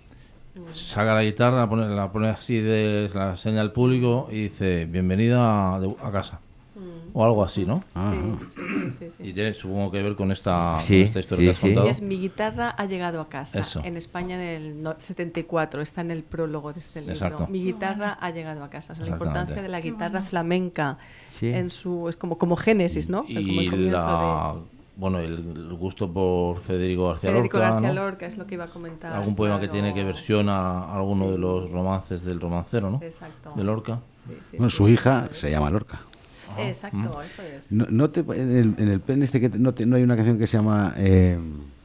saca la guitarra, la pone, la pone así, de, la enseña al público y dice, bienvenida a, de- a casa. O algo así, ¿no? Sí, sí, sí, sí, sí. Y tiene, supongo que ver con esta, Sí, con esta historia que has sí, sí. contado. Y es Mi guitarra ha llegado a casa. Eso. En España en el no- setenta y cuatro, está en el prólogo de este libro. Exacto. Mi guitarra ha llegado a casa. O sea, la Exactamente. importancia de la guitarra flamenca Sí. en su es como como génesis, ¿no? Como el Y comienzo la, de bueno, el, el gusto por Federico García Federico Lorca, García ¿no? Lorca, es lo que iba a comentar. Algún poema que claro. tiene que versiona alguno Sí. de los romances del romancero, ¿no? Exacto. De Lorca. Sí, sí, Bueno, sí, su hija eso es. se llama Lorca. Exacto, eso es. No, no te, en, el, en el pen este que te- no, te- no hay una canción que se llama eh,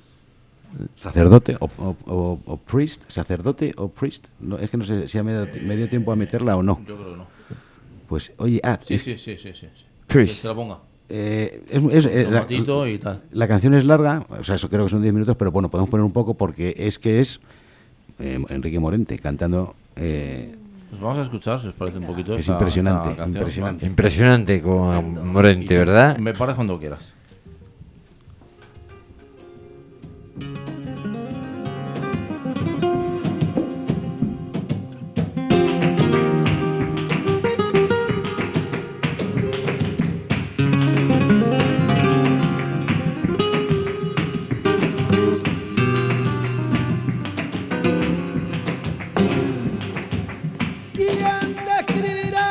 sacerdote o, o- o- o priest, sacerdote o priest. No, es que no sé si ha medio, medio tiempo a meterla o no. Yo creo que no. Pues oye, ah, Sí, es- sí, sí, sí, sí. sí. Priest. Que se la ponga. eh, es, es- eh, la, Tomatito y tal. la canción es larga, o sea, eso creo que son diez minutos, pero bueno, podemos poner un poco porque es que es eh, Enrique Morente cantando. eh, Pues vamos a escuchar, si os parece un poquito. Es esta- impresionante, esta canción, impresionante. ¿no? Impresionante con Morente, Y- ¿verdad? Me paras cuando quieras. ¿Quién te escribirá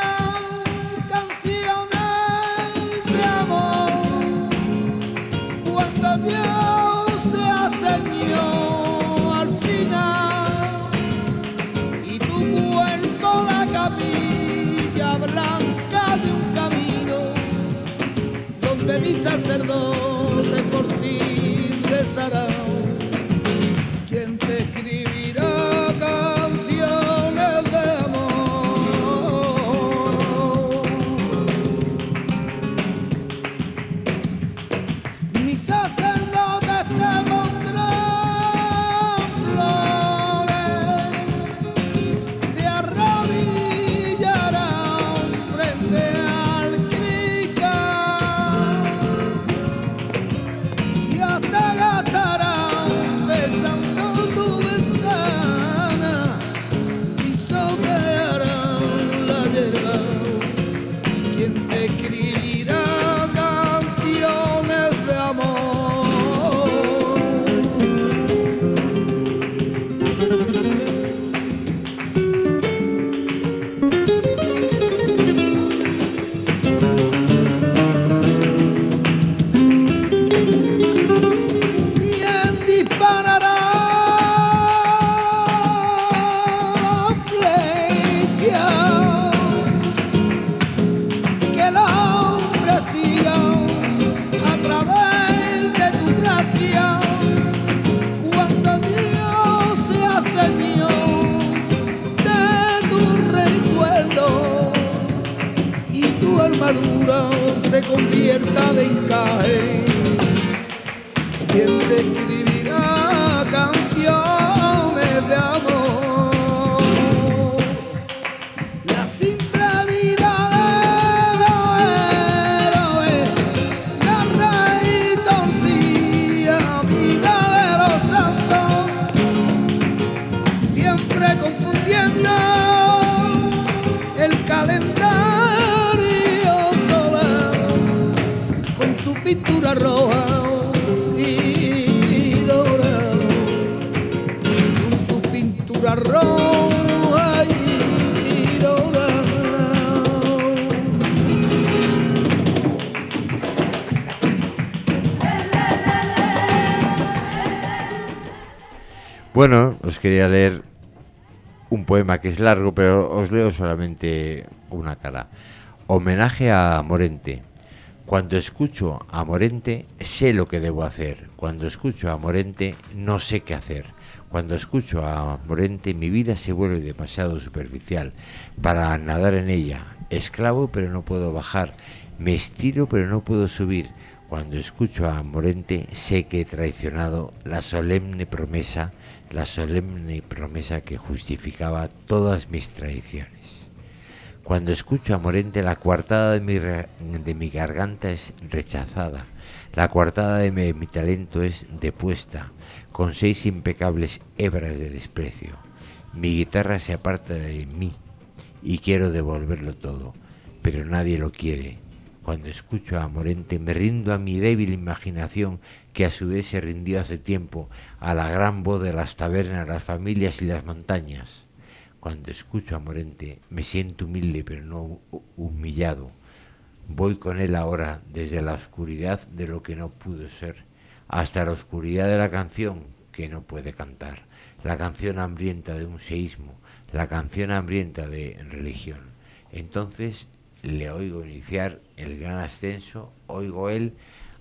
canciones de amor cuando Dios sea Señor al final y tu cuerpo la capilla blanca de un camino donde mi sacerdote por ti rezará? ¿Quién te escribirá canciones de amor? Mis sacerdotes te pondrán flores, se arrodillarán frente al crical y hasta gastarán besando tu ventana, pisotearán la hierba. ¿Quién te escribirá canciones de amor? ¿Quién disparará flecha? Que el hombre siga a través de tu gracia cuando Dios sea Señor de tu recuerdo y tu armadura se convierta de encaje. ¿Quién te escribirá canciones de amor? La simple vida de los héroes, la raíz torcida, vida de los santos, siempre confundiendo el calendario solar con su pintura roja. Bueno, os quería leer un poema que es largo, pero os leo solamente una cara. Homenaje a Morente. Cuando escucho a Morente, sé lo que debo hacer. Cuando escucho a Morente, no sé qué hacer. Cuando escucho a Morente, mi vida se vuelve demasiado superficial para nadar en ella. Esclavo, pero no puedo bajar. Me estiro, pero no puedo subir. Cuando escucho a Morente, sé que he traicionado la solemne promesa, la solemne promesa que justificaba todas mis traiciones. Cuando escucho a Morente, la coartada de mi, de mi garganta es rechazada, la coartada de mi, mi talento es depuesta, con seis impecables hebras de desprecio. Mi guitarra se aparta de mí y quiero devolverlo todo, pero nadie lo quiere. Cuando escucho a Morente me rindo a mi débil imaginación, que a su vez se rindió hace tiempo a la gran voz de las tabernas, las familias y las montañas. Cuando escucho a Morente me siento humilde pero no humillado. Voy con él ahora desde la oscuridad de lo que no pudo ser hasta la oscuridad de la canción que no puede cantar, la canción hambrienta de un seísmo, la canción hambrienta de religión. Entonces le oigo iniciar el gran ascenso, oigo el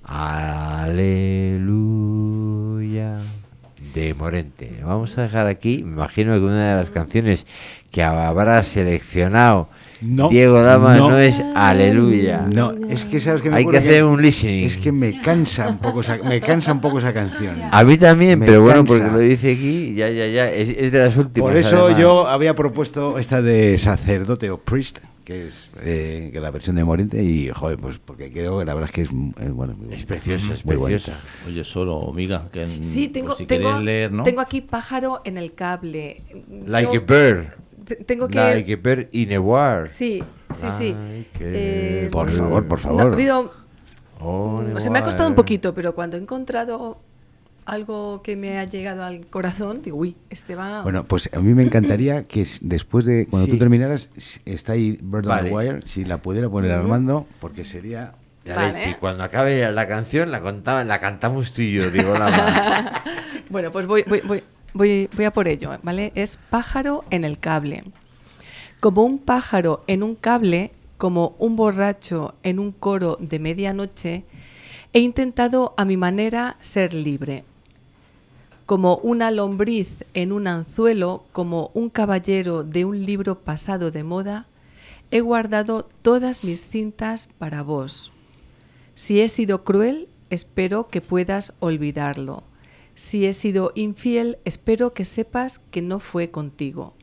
Aleluya de Morente. Vamos a dejar aquí, me imagino que una de las canciones que habrá seleccionado No, Diego Lamas no, no es Aleluya. No, es que sabes que me Hay que acuerdo hacer un listening. Es que me cansa un poco esa, me cansa un poco esa canción. A mí también, Me pero bueno, cansa. porque lo dice aquí, ya, ya, ya, es, es de las últimas. Por eso además. yo había propuesto esta de Sacerdote o Priest, que es eh, que la versión de Morente, y joder, pues porque creo que la verdad es que es, es, bueno, muy Es preciosa, es muy preciosa. bonita. Oye, solo, Miga, que en- Sí, tengo, pues si tengo, queréis leer, ¿no? tengo aquí Pájaro en el cable. Like Yo a bird. te- Tengo que... Like a bird in a war. Sí, sí, sí. Like a Eh, Por bird. favor, por no, favor. ha habido- On a o sea, me ha costado un wire. poquito, pero cuando he encontrado algo que me ha llegado al corazón, digo, uy, este va... Bueno, pues a mí me encantaría que s- después de, cuando Sí. tú terminaras, s- está ahí Bird on Vale. the Wire, si la pudiera poner Ujú. Armando, porque sería... Ya Vale. le- si cuando acabe la canción la, contaba, la cantamos tú y yo, digo la Bueno, pues voy, voy, voy, voy, voy a por ello, ¿vale? Es Pájaro en el cable. Como un pájaro en un cable, como un borracho en un coro de medianoche, he intentado a mi manera ser libre. Como una lombriz en un anzuelo, como un caballero de un libro pasado de moda, he guardado todas mis cintas para vos. Si he sido cruel, espero que puedas olvidarlo. Si he sido infiel, espero que sepas que no fue contigo.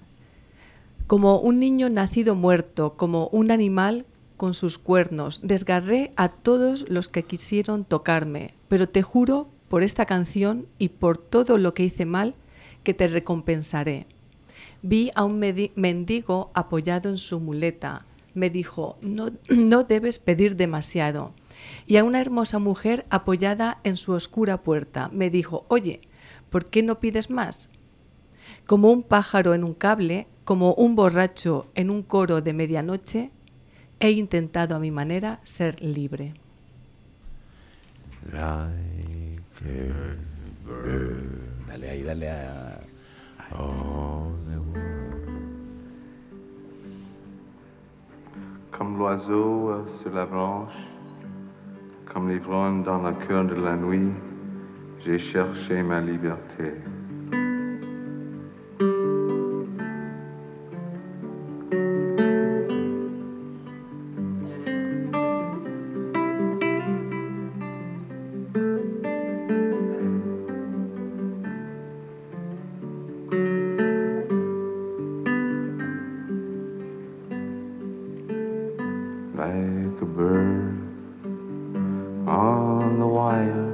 Como un niño nacido muerto, como un animal con sus cuernos, desgarré a todos los que quisieron tocarme, pero te juro por esta canción y por todo lo que hice mal que te recompensaré. Vi a un medi- mendigo apoyado en su muleta. Me dijo, no, no debes pedir demasiado. Y a una hermosa mujer apoyada en su oscura puerta. Me dijo, oye, ¿por qué no pides más? Como un pájaro en un cable, como un borracho en un coro de medianoche, he intentado a mi manera ser libre. Like a bird Dale ahí, dale a... on the wire. Comme l'oiseau euh, sur la branche, comme l'ivrogne dans le cœur de la nuit, j'ai cherché ma liberté. Like a bird on the wire,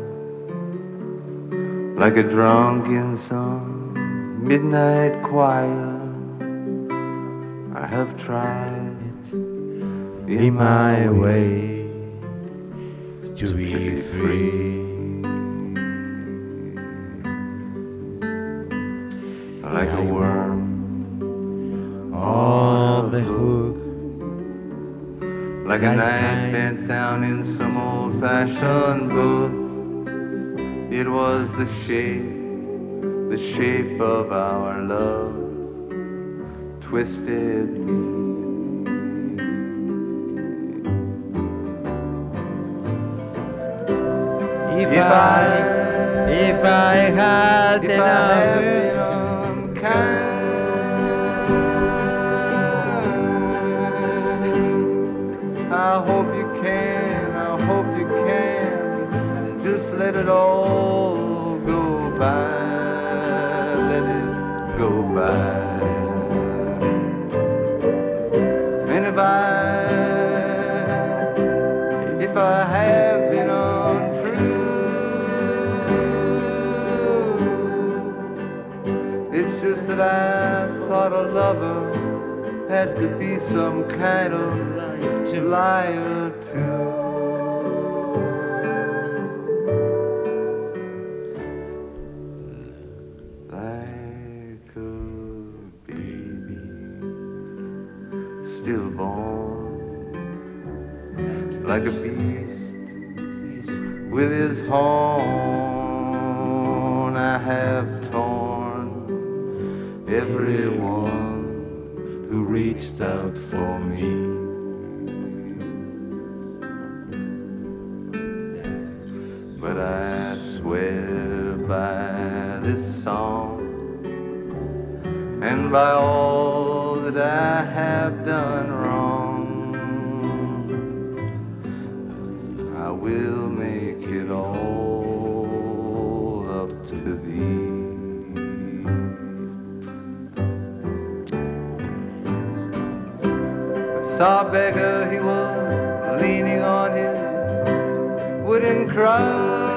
like a drunk in some midnight choir. I have tried In my way to be free. like a worm On the hook. like a Like knife knife. bent down in some old-fashioned book. It was the shape the shape of our love twisted me. If I, if I had If I have enough, been unkind, I hope you can, I hope you can just let it all go by, let it go by. And if I, if I have been untrue, it's just that I thought a lover had to be some kind of liar too. Like a baby stillborn, like a beast with his horn, I have torn everyone who reached out for me. But I swear by this song and by all that I have done wrong, I will make it all up to thee. Saw a beggar, he was leaning on his wooden cross.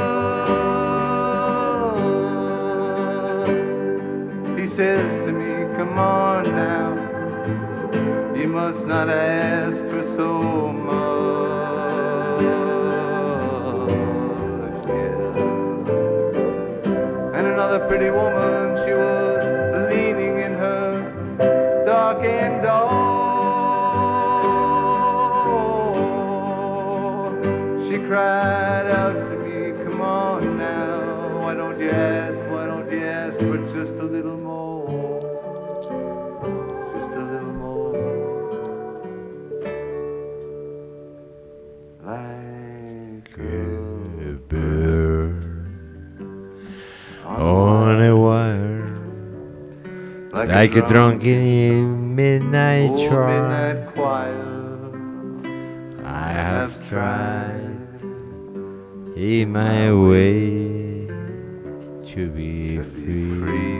He says to me, come on now, you must not ask for so much. Yeah. And another pretty woman, she was leaning in her darkened door. She cried out to me, come on now, why don't you ask, why don't you ask for just a little more, just a little more, like a bird on a wire, like a drunken midnight old choir. midnight choir. I have tried in my way to be free.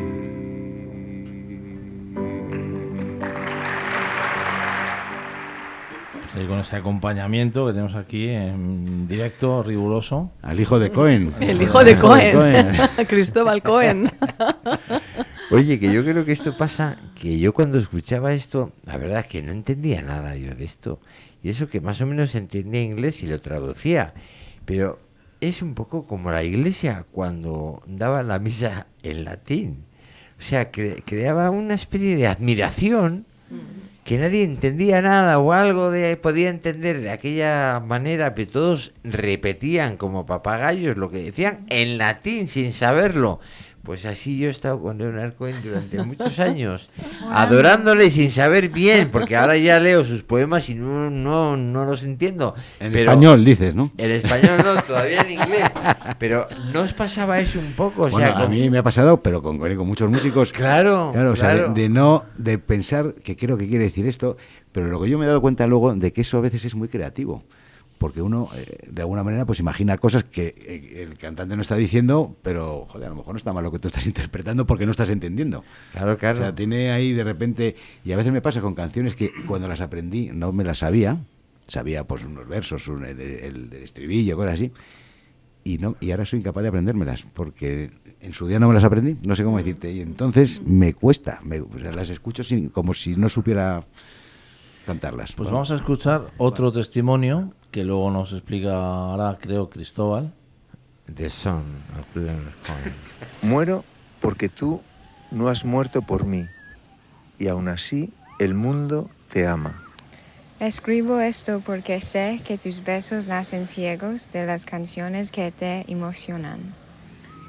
Pues ahí con ese acompañamiento que tenemos aquí en directo, riguroso. Al hijo de Cohen. El hijo de Cohen, Cristóbal Cohen. Oye, que yo creo que esto pasa, que yo cuando escuchaba esto, la verdad es que no entendía nada yo de esto. Y eso que más o menos entendía inglés y lo traducía. Pero es un poco como la iglesia cuando daba la misa en latín. O sea, cre- creaba una especie de admiración que nadie entendía nada o algo de podía entender de aquella manera, pero todos repetían como papagayos lo que decían en latín sin saberlo. Pues así yo he estado con Leonard Cohen durante muchos años, adorándole sin saber bien, porque ahora ya leo sus poemas y no, no, no los entiendo. En pero español dices, ¿no? En español no, todavía en inglés. Pero ¿no os pasaba eso un poco? O Bueno, sea, a con- mí me ha pasado, pero con, con muchos músicos. Claro, Claro, o sea, claro. de, de no, de pensar que creo que quiere decir esto, pero lo que yo me he dado cuenta luego de que eso a veces es muy creativo. Porque uno, eh, de alguna manera, pues imagina cosas que eh, el cantante no está diciendo, pero, joder, a lo mejor no está mal lo que tú estás interpretando porque no estás entendiendo. Claro, claro. O sea, tiene ahí de repente, y a veces me pasa con canciones que cuando las aprendí no me las sabía, sabía pues unos versos, un- el, el- el estribillo, cosas así, y no y ahora soy incapaz de aprendérmelas, porque en su día no me las aprendí, no sé cómo decirte, y entonces me cuesta, me, o sea, las escucho sin, como si no supiera cantarlas. Pues Bueno. vamos a escuchar otro testimonio que luego nos explicará, creo, Cristóbal. The Son of Leonard Cohen. Muero porque tú no has muerto por mí, y aún así el mundo te ama. Escribo esto porque sé que tus besos nacen ciegos de las canciones que te emocionan.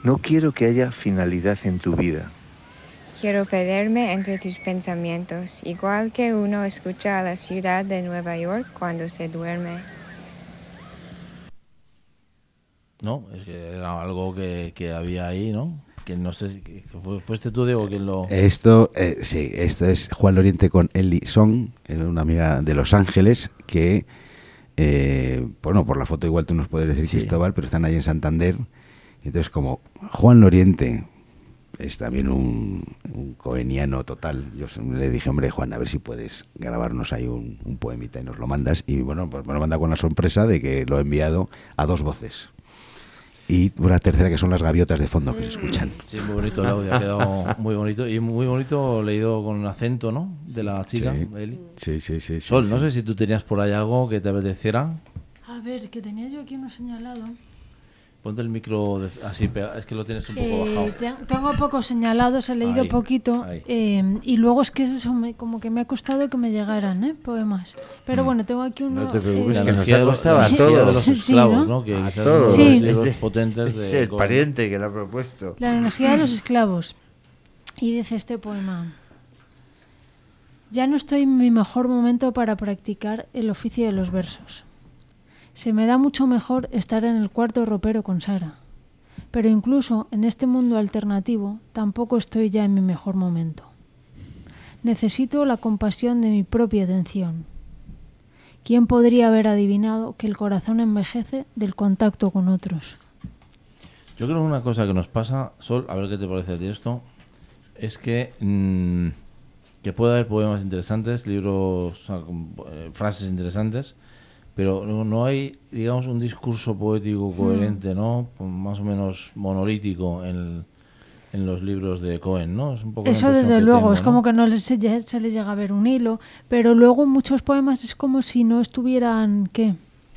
No quiero que haya finalidad en tu vida. Quiero perderme entre tus pensamientos, igual que uno escucha a la ciudad de Nueva York cuando se duerme. No, es que era algo que, que había ahí, ¿no? Que no sé, que fue, fuiste tú, Diego, quien lo... Esto, eh, sí, esto es Juan Loriente con Ellie Song, una amiga de Los Ángeles, que, eh, bueno, por la foto igual tú nos puedes decir, Sí. Cristóbal, pero están ahí en Santander. Entonces, como Juan Loriente es también un, un coeniano total, yo le dije, hombre, Juan, a ver si puedes grabarnos ahí un, un poemita y nos lo mandas. Y bueno, pues me lo manda con la sorpresa de que lo he enviado a dos voces. Y una tercera que son las gaviotas de fondo que se escuchan. Sí, muy bonito el audio, ha quedado muy bonito. Y muy bonito leído con un acento, ¿no? De la chica, Sí, Eli. sí, sí, sí, sí, Sol, no sí. sé si tú tenías por ahí algo que te apeteciera. A ver, que tenía yo aquí uno señalado. Ponte el micro de- así, pega- es que lo tienes un poco Eh, bajado. te- tengo pocos señalados, he leído Ahí, poquito. ahí. eh, y luego es que es eso, me- como que me ha costado que me llegaran ¿eh? poemas. Pero bueno, tengo aquí uno. No te preocupes, eh, que nos energía ha de los- costado la a energía de todos. los Sí, esclavos, ¿no? ¿no? Que A quizás todos. uno de Sí. los libros Este- potentes este de es el Cohen. pariente que lo ha propuesto. La energía de los esclavos. Y dice este poema. Ya no estoy en mi mejor momento para practicar el oficio de los versos. Se me da mucho mejor estar en el cuarto ropero con Sara. Pero incluso en este mundo alternativo tampoco estoy ya en mi mejor momento. Necesito la compasión de mi propia atención. ¿Quién podría haber adivinado que el corazón envejece del contacto con otros? Yo creo que una cosa que nos pasa, Sol, a ver qué te parece a ti esto, es que mmm, que puede haber poemas interesantes, libros, o sea, con, eh, frases interesantes, pero no, no hay, digamos, un discurso poético coherente, ¿no? Más o menos monolítico en, en los libros de Cohen, ¿no? Es un poco la Eso impresión desde que luego, tengo, es ¿no? como que no les, se, lle- se les llega a ver un hilo, pero luego muchos poemas es como si no estuvieran, ¿qué?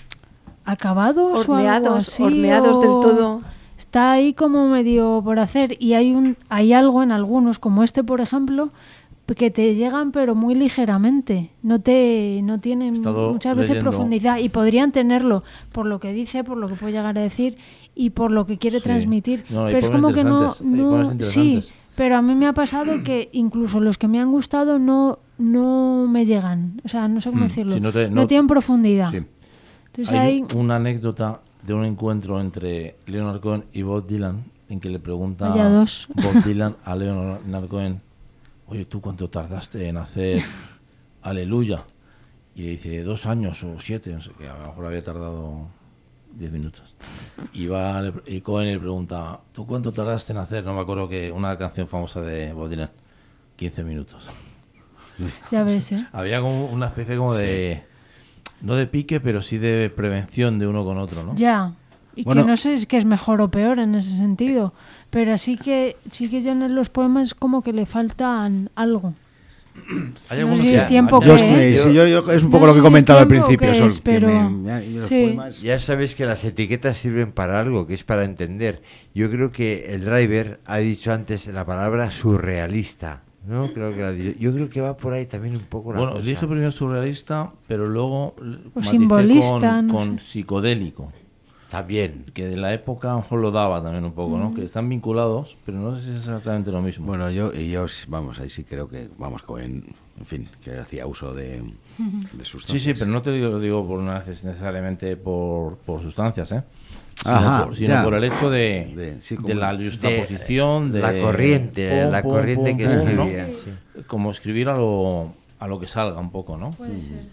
¿Acabados Horneados, o algo así? horneados o del todo. Está ahí como medio por hacer y hay un hay algo en algunos, como este por ejemplo, que te llegan pero muy ligeramente, no te no tienen He estado muchas veces leyendo- profundidad y podrían tenerlo por lo que dice, por lo que puede llegar a decir y por lo que quiere Sí. transmitir, No, hay pero es poemas como que no, interesantes, hay no poemas sí, interesantes. pero a mí me ha pasado que incluso los que me han gustado no no me llegan, o sea, no sé cómo Hmm, decirlo, sí, no te- no, no- tienen profundidad. Sí. Entonces Hay hay una anécdota de un encuentro entre Leonard Cohen y Bob Dylan en que le pregunta Vaya dos. Bob Dylan a Leonard Cohen, oye, ¿tú cuánto tardaste en hacer Aleluya? Y le dice, dos años o siete, no sé qué, a lo mejor había tardado diez minutos. Y va le- y Cohen le pregunta, ¿tú cuánto tardaste en hacer? No me acuerdo que una canción famosa de Bob Dylan, quince minutos. ya ves, ¿eh? Había como una especie como de, no de pique, pero sí de prevención de uno con otro, ¿no? Ya. Y Bueno. que no sé si es que es mejor o peor en ese sentido, pero sí que sí que yo en los poemas como que le faltan algo. Hay No algunos sé si que- es tiempo hay- Yo, que es que- es. sí, yo- yo- es un No poco sé lo que he si es comentado al tiempo principio, que Sol, es, que pero- me- me- y los sí. poemas- Ya sabes que las etiquetas sirven para algo, que es para entender. Yo creo que el driver ha dicho antes la palabra surrealista, ¿no? Creo que la ha dicho. Yo creo que va por ahí también un poco la Bueno, cosa. dije primero surrealista, pero luego O maticé simbolista, con, no con sé. psicodélico, También. que de la época a lo mejor lo daba también un poco, ¿no? Que están vinculados, pero no sé si es exactamente lo mismo. Bueno, yo, y yo, sí, vamos, ahí sí creo que, vamos, Cohen, en fin, que hacía uso de, de sí, sustancias. sí, pero no te digo, lo digo por una vez necesariamente por, por sustancias, ¿eh? Sino, Ajá, por, sino ya. por el hecho de, De- sí, de como- la justaposición, de, La corriente, pum, la pum, corriente pum, que pum, ¿no? escribía. sí. Como escribir a lo, a lo que salga un poco, ¿no? Puede ser.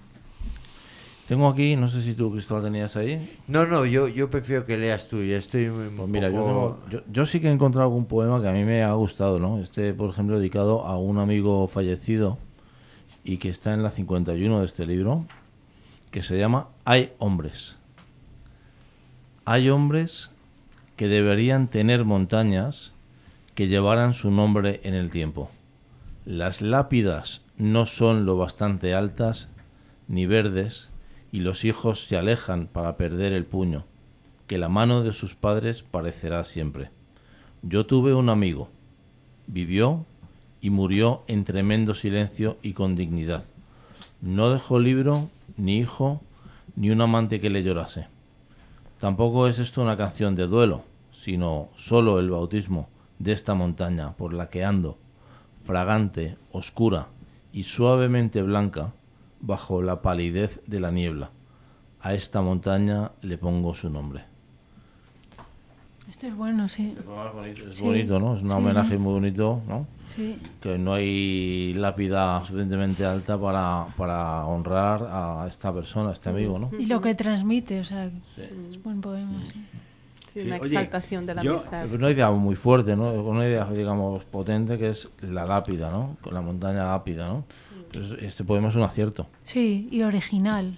Tengo aquí, no sé si tú, Cristóbal, tenías ahí. No, no, yo, yo prefiero que leas tú, ya estoy muy Pues mira, yo, poco- tengo- yo, yo sí que he encontrado algún poema que a mí me ha gustado, ¿no? Este, por ejemplo, dedicado a un amigo fallecido y que está en la cincuenta y uno de este libro, que se llama Hay hombres. Hay hombres que deberían tener montañas que llevaran su nombre en el tiempo. Las lápidas no son lo bastante altas ni verdes y los hijos se alejan para perder el puño, que la mano de sus padres parecerá siempre. Yo tuve un amigo, vivió y murió en tremendo silencio y con dignidad. No dejó libro, ni hijo, ni un amante que le llorase. Tampoco es esto una canción de duelo, sino solo el bautismo de esta montaña por la que ando, fragante, oscura y suavemente blanca, bajo la palidez de la niebla. A esta montaña le pongo su nombre. Este es bueno, sí. Es Sí. bonito, ¿no? Es un Sí, homenaje sí. muy bonito, ¿no? Sí. Que no hay lápida suficientemente alta para, para honrar a esta persona, a este amigo, ¿no? Y lo que transmite, o sea, es buen poema, sí. Sí, Sí, una oye, exaltación de la yo- amistad. Una idea muy fuerte, ¿no? Una idea, digamos, potente que es la lápida, ¿no? Con la montaña lápida, ¿no? Pues este poema es un acierto. Sí, y original.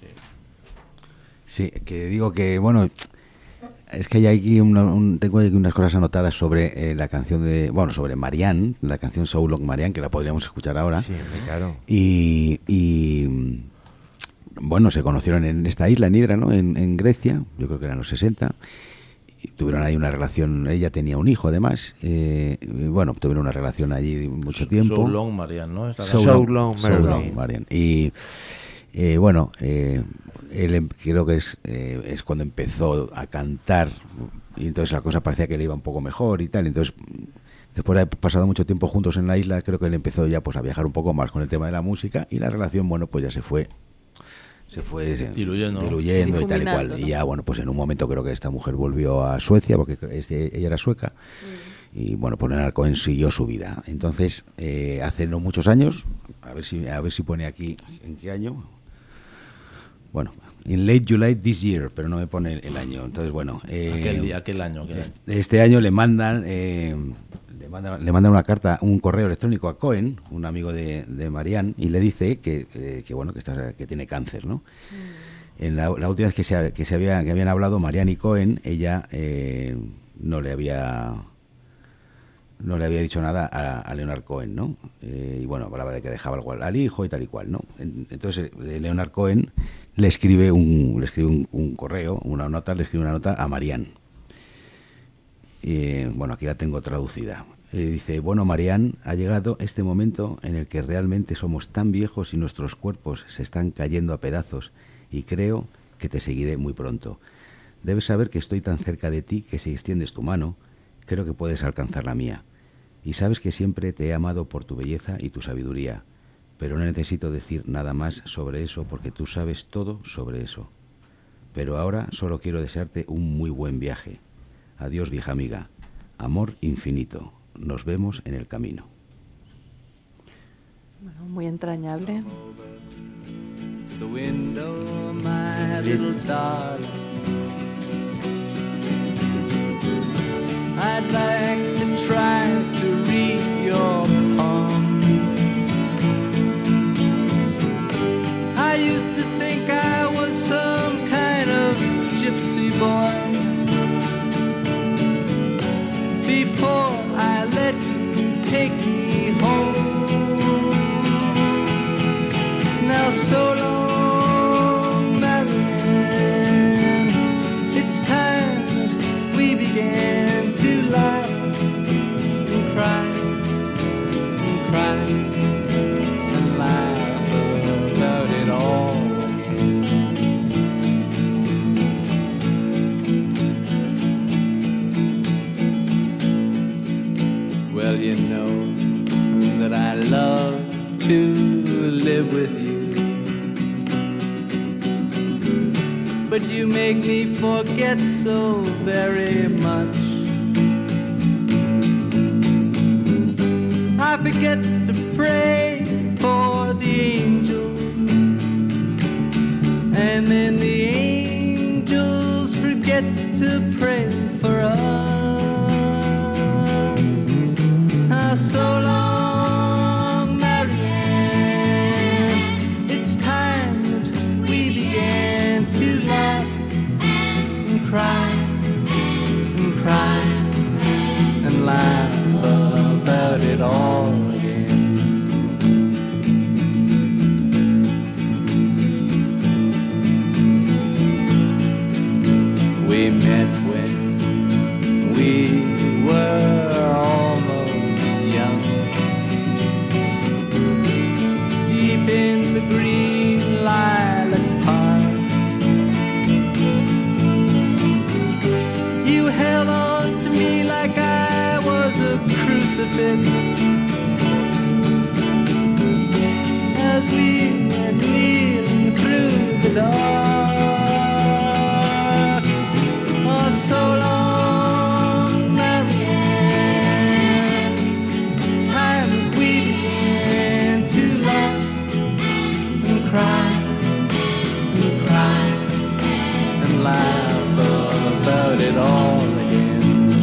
Sí, que digo que, bueno, es que hay aquí una- un- tengo aquí unas cosas anotadas sobre eh, la canción de, bueno, sobre Marianne, la canción So Long Marianne, que la podríamos escuchar ahora. Sí, hombre, claro. Y, y, mm, bueno, se conocieron en esta isla, en Hydra, ¿no? En, en Grecia, yo creo que eran los sesenta. Y tuvieron ahí una relación, ella tenía un hijo además, eh, y bueno, tuvieron una relación allí mucho tiempo. So Long Marianne, ¿no? Esta So So canción. Long, So Marianne. Long, Marianne. Y eh, bueno, eh, él em- creo que es, eh, es cuando empezó a cantar y entonces la cosa parecía que le iba un poco mejor y tal. Entonces, después de haber pasado mucho tiempo juntos en la isla, creo que él empezó ya pues a viajar un poco más con el tema de la música y la relación, bueno, pues ya se fue se fue se- Diluyendo, ¿no? diluyendo y tal y cual. Difuminando, Y ¿no? ya, bueno, pues en un momento creo que esta mujer volvió a Suecia, porque este- ella era sueca, y bueno, pues Leonard Cohen siguió su vida. Entonces, eh, hace no muchos años, a ver si a ver si pone aquí en qué año. Bueno, in late July this year, pero no me pone el, el año. Entonces, bueno, eh, Aquel día, aquel año. Aquel año. este año le mandan, eh, le mandan le mandan una carta, un correo electrónico a Cohen, un amigo de, de Marianne, y le dice que, eh, que bueno que está que tiene cáncer, ¿no? En la, la última vez que se, que se había que habían hablado Marianne y Cohen, ella eh, no le había no le había dicho nada a, a Leonard Cohen, ¿no? Eh, y bueno, hablaba de que dejaba al, al hijo y tal y cual, ¿no? En- Entonces eh, Leonard Cohen le escribe un le escribe un, un correo, una nota, le escribe una nota a Marianne. Eh, bueno, aquí la tengo traducida. Eh, dice, bueno, Marianne, ha llegado este momento en el que realmente somos tan viejos y nuestros cuerpos se están cayendo a pedazos y creo que te seguiré muy pronto. Debes saber que estoy tan cerca de ti que si extiendes tu mano, creo que puedes alcanzar la mía. Y sabes que siempre te he amado por tu belleza y tu sabiduría, pero no necesito decir nada más sobre eso porque tú sabes todo sobre eso. Pero ahora solo quiero desearte un muy buen viaje. Adiós, vieja amiga. Amor infinito. Nos vemos en el camino. Bueno, muy entrañable. The window, my little darling. I'd like to try to read your palm. I used to think I was some kind of gypsy boy before I let you take me home. Now so long, Marianne, it's time that we began to laugh and cry and cry and laugh about it all again. Well, you know that I love to live with you, but you make me forget so very much. I forget to pray for the angels, and then the angels forget to pray for us. Ah, so long, Marianne, it's time that we began to laugh and cry and cry and laugh about it all again. We met when we were almost young, deep in the green lilac park. crucifix as we are kneeling through the dark. Oh, so long, Marianne, time we began to laugh and cry and cry and laugh about it all again.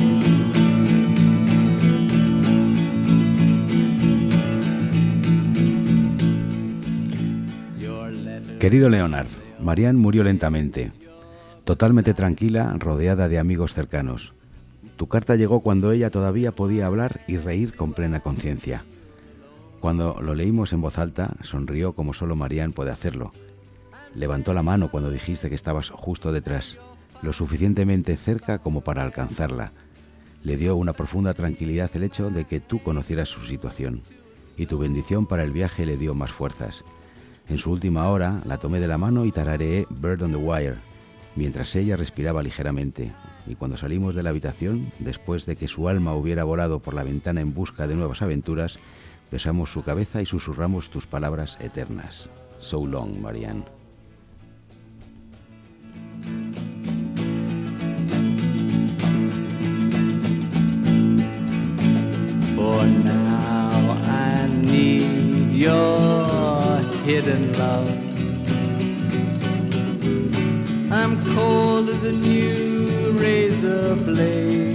Querido Leonard, Marianne murió lentamente, totalmente tranquila, rodeada de amigos cercanos. Tu carta llegó cuando ella todavía podía hablar y reír con plena conciencia. Cuando lo leímos en voz alta, sonrió como solo Marianne puede hacerlo. Levantó la mano cuando dijiste que estabas justo detrás, lo suficientemente cerca como para alcanzarla. Le dio una profunda tranquilidad el hecho de que tú conocieras su situación, y tu bendición para el viaje le dio más fuerzas. En su última hora la tomé de la mano y tarareé Bird on the Wire, mientras ella respiraba ligeramente, y cuando salimos de la habitación, después de que su alma hubiera volado por la ventana en busca de nuevas aventuras, besamos su cabeza y susurramos tus palabras eternas. So long, Marianne. For now I need your hidden love. I'm cold as a new razor blade.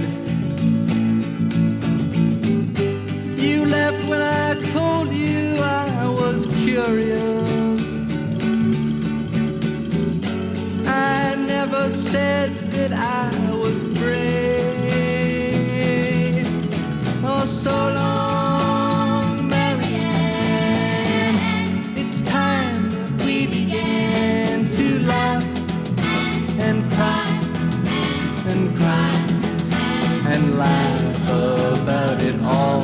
You left when I told you I was curious. I never said that I was brave. Oh, so long, Marianne. It's time that we began to laugh and cry and cry and laugh about it all.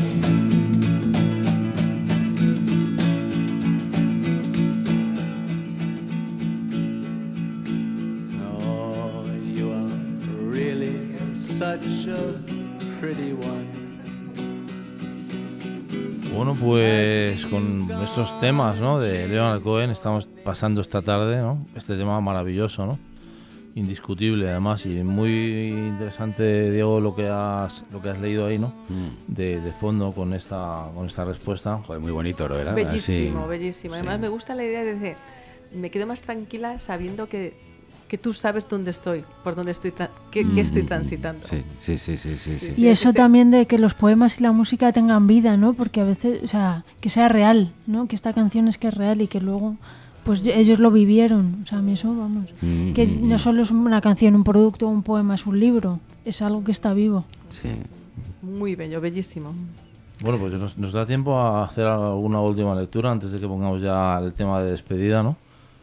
Oh, you are really such a pretty one. Bueno, pues con estos temas, ¿no?, de Leonard Cohen estamos pasando esta tarde, ¿no?, este tema maravilloso, ¿no?, indiscutible además, y muy interesante, Diego, lo que has lo que has leído ahí, ¿no?, mm. de, de fondo con esta con esta respuesta. Joder, muy bonito, ¿no? Era bellísimo, así. bellísimo. Además, Sí. me gusta la idea de decir, me quedo más tranquila sabiendo que que tú sabes dónde estoy, por dónde estoy, tra- qué, Mm, qué estoy mm, transitando. Sí, sí, sí, sí, sí, sí. Y eso también de que los poemas y la música tengan vida, ¿no? Porque a veces, o sea, que sea real, ¿no? Que esta canción es que es real y que luego, pues ellos lo vivieron. O sea, a mí eso, vamos, Mm, que mm, no mm. solo es una canción, un producto, un poema, es un libro, es algo que está vivo. Sí. Muy bello, bellísimo. Bueno, pues nos, nos da tiempo a hacer alguna última lectura antes de que pongamos ya el tema de despedida, ¿no?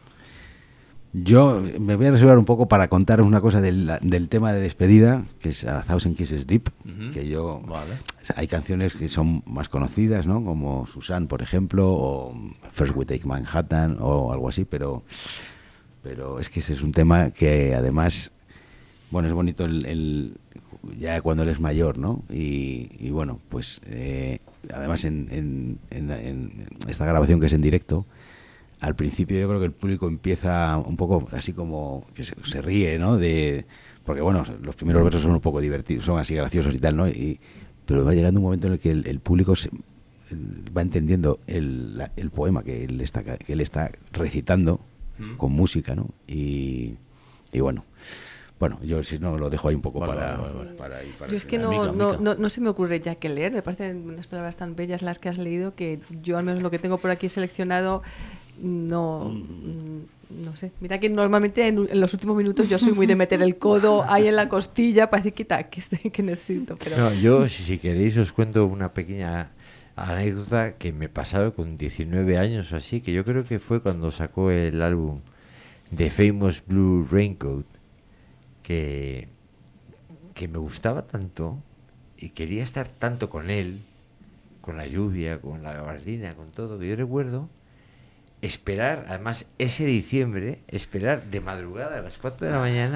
Yo me voy a reservar un poco para contaros una cosa del, del tema de despedida, que es A Thousand Kisses Deep, Ujú. que yo... Vale. Hay canciones que son más conocidas, ¿no? Como Susan, por ejemplo, o First We Take Manhattan, o algo así, pero, pero es que ese es un tema que además, bueno, es bonito el, el ya cuando eres mayor, ¿no? Y, y bueno, pues eh, además en, en, en, en esta grabación que es en directo, al principio yo creo que el público empieza un poco así como que se, se ríe, ¿no? De, porque bueno, los primeros versos son un poco divertidos, son así graciosos y tal, ¿no? Y, pero va llegando un momento en el que el, el público se, va entendiendo el, la, el poema que él está que él está recitando mm. con música, ¿no? Y, y bueno, bueno, yo si no lo dejo ahí un poco vale, para, vale, vale. para, para, para Yo es que no, mica, no, mica. no, no se me ocurre ya que leer. Me parecen unas palabras tan bellas las que has leído que yo al menos lo que tengo por aquí seleccionado no, mm. no sé. Mira que normalmente en, en los últimos minutos yo soy muy de meter el codo ahí en la costilla para decir quita que, que necesito. Pero... No, yo si, si queréis os cuento una pequeña anécdota que me pasaba con diecinueve años o así, que yo creo que fue cuando sacó el álbum The Famous Blue Raincoat, que, que me gustaba tanto y quería estar tanto con él, con la lluvia, con la gabardina, con todo, que yo recuerdo esperar, además ese diciembre, esperar de madrugada a las cuatro de la mañana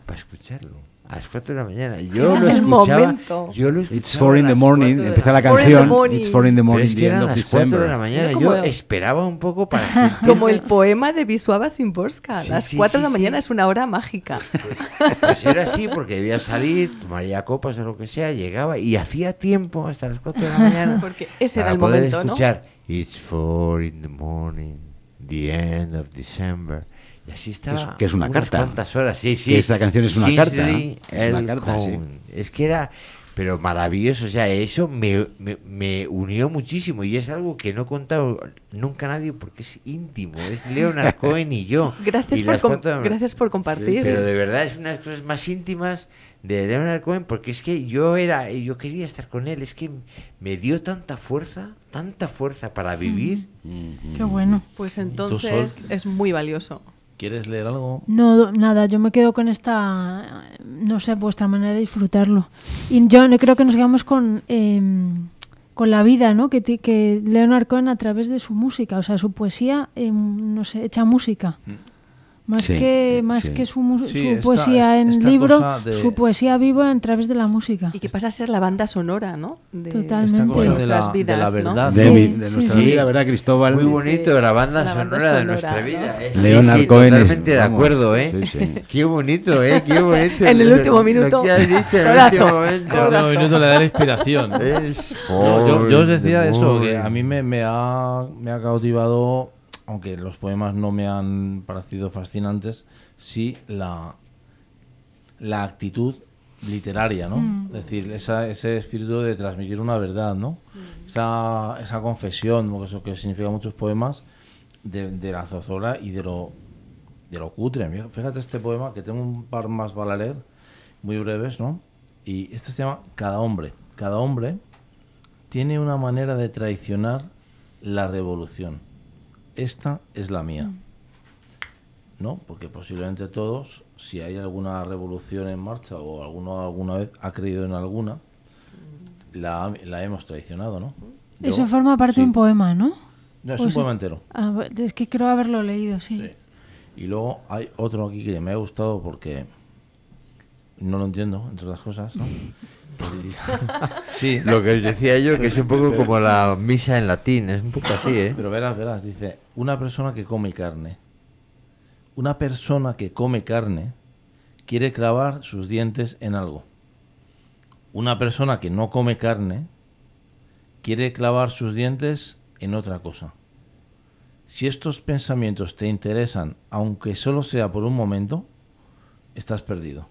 para escucharlo. A las cuatro de la mañana. Yo Era lo el escuchaba. momento. Yo lo escuchaba It's four in a the las morning, cuatro de empieza la mañana. Four in the canción. morning. It's four in the Pero morning, es que the end eran of las cuatro de December. la mañana. Era Yo como- esperaba un poco para sentirme... Como el poema de Wisława Szymborska. Sí, Las sí, cuatro sí, de la mañana sí. es una hora mágica. Pues era así, porque debía salir, tomaría copas o lo que sea, llegaba y hacía tiempo hasta las cuatro de la mañana. Porque ese para era el poder momento, ¿no? escuchar It's four in the morning, the end of December. Y así estaba. Que es- que es una unas carta. cuantas horas, sí, sí. Que esa canción es una carta, ¿no? Kingsley Es una L. carta, sí. Cohn. Es que era, pero maravilloso, o sea, eso me, me, me unió muchísimo y es algo que no he contado nunca a nadie porque es íntimo, es Leonard Cohen y yo. Gracias Y por, las com- cuatro- gracias por compartir. pero de verdad es una de las cosas más íntimas de Leonard Cohen porque es que yo era, yo quería estar con él, es que me dio tanta fuerza, tanta fuerza para vivir. Qué bueno. Pues entonces es muy valioso. ¿Quieres leer algo? No, nada, yo me quedo con esta, no sé, vuestra manera de disfrutarlo. Y yo no- creo que nos quedamos con, eh, con la vida, ¿no? Que, ti- que Leonard Cohen a través de su música, o sea, su poesía, eh, no sé, hecha música. Más Sí, que más sí. que su, mu- Sí, su esta- poesía esta- en esta libro, cosa de- su poesía viva a través de la música. Y que pasa a ser la banda sonora, ¿no? De, Totalmente. Esta cosa de de nuestras la, vidas, de la ¿no? verdad. De, Sí, mi- de sí, nuestra sí. vida, ¿verdad, Cristóbal? Muy bonito, la banda La banda sonora de sonora, nuestra ¿no? vida. ¿eh? Sí, Leonard sí, Cohen es- totalmente de vamos, acuerdo, ¿eh? sí, sí. Qué bonito, ¿eh? Qué bonito. En el Lo- último lo minuto. que has dicho en el Codazo. último momento. En el último minuto le da la inspiración. Es No, yo, yo os decía for the eso, que morning. a mí me, me, ha, me ha cautivado, aunque los poemas no me han parecido fascinantes, sí la, la actitud literaria, ¿no? Mm. Es decir, esa, ese espíritu de transmitir una verdad, ¿no? Esa, esa confesión, ¿no? Eso que significa muchos poemas, de, de la zozobra y de lo, de lo cutre. Mira, fíjate este poema, que tengo un par más para leer, muy breves, ¿no? Y este se llama Cada hombre. Cada hombre tiene una manera de traicionar la revolución. Esta es la mía. ¿No? Porque posiblemente todos, si hay alguna revolución en marcha o alguno alguna vez ha creído en alguna, la, la hemos traicionado, ¿no? Yo- Eso forma parte sí. de un poema, ¿no? No, es ¿O un sí? poema entero. Ah, va- es que creo haberlo leído, sí. Sí. Y luego hay otro aquí que me ha gustado porque no lo entiendo, entre otras cosas, ¿no? El- sí, Lo que os decía yo, que es un poco como la misa en latín, es un poco así, ¿eh? pero verás, verás, dice, una persona que come carne. Una persona que come carne quiere clavar sus dientes en algo. Una persona que no come carne quiere clavar sus dientes en otra cosa. Si estos pensamientos te interesan, aunque solo sea por un momento, estás perdido.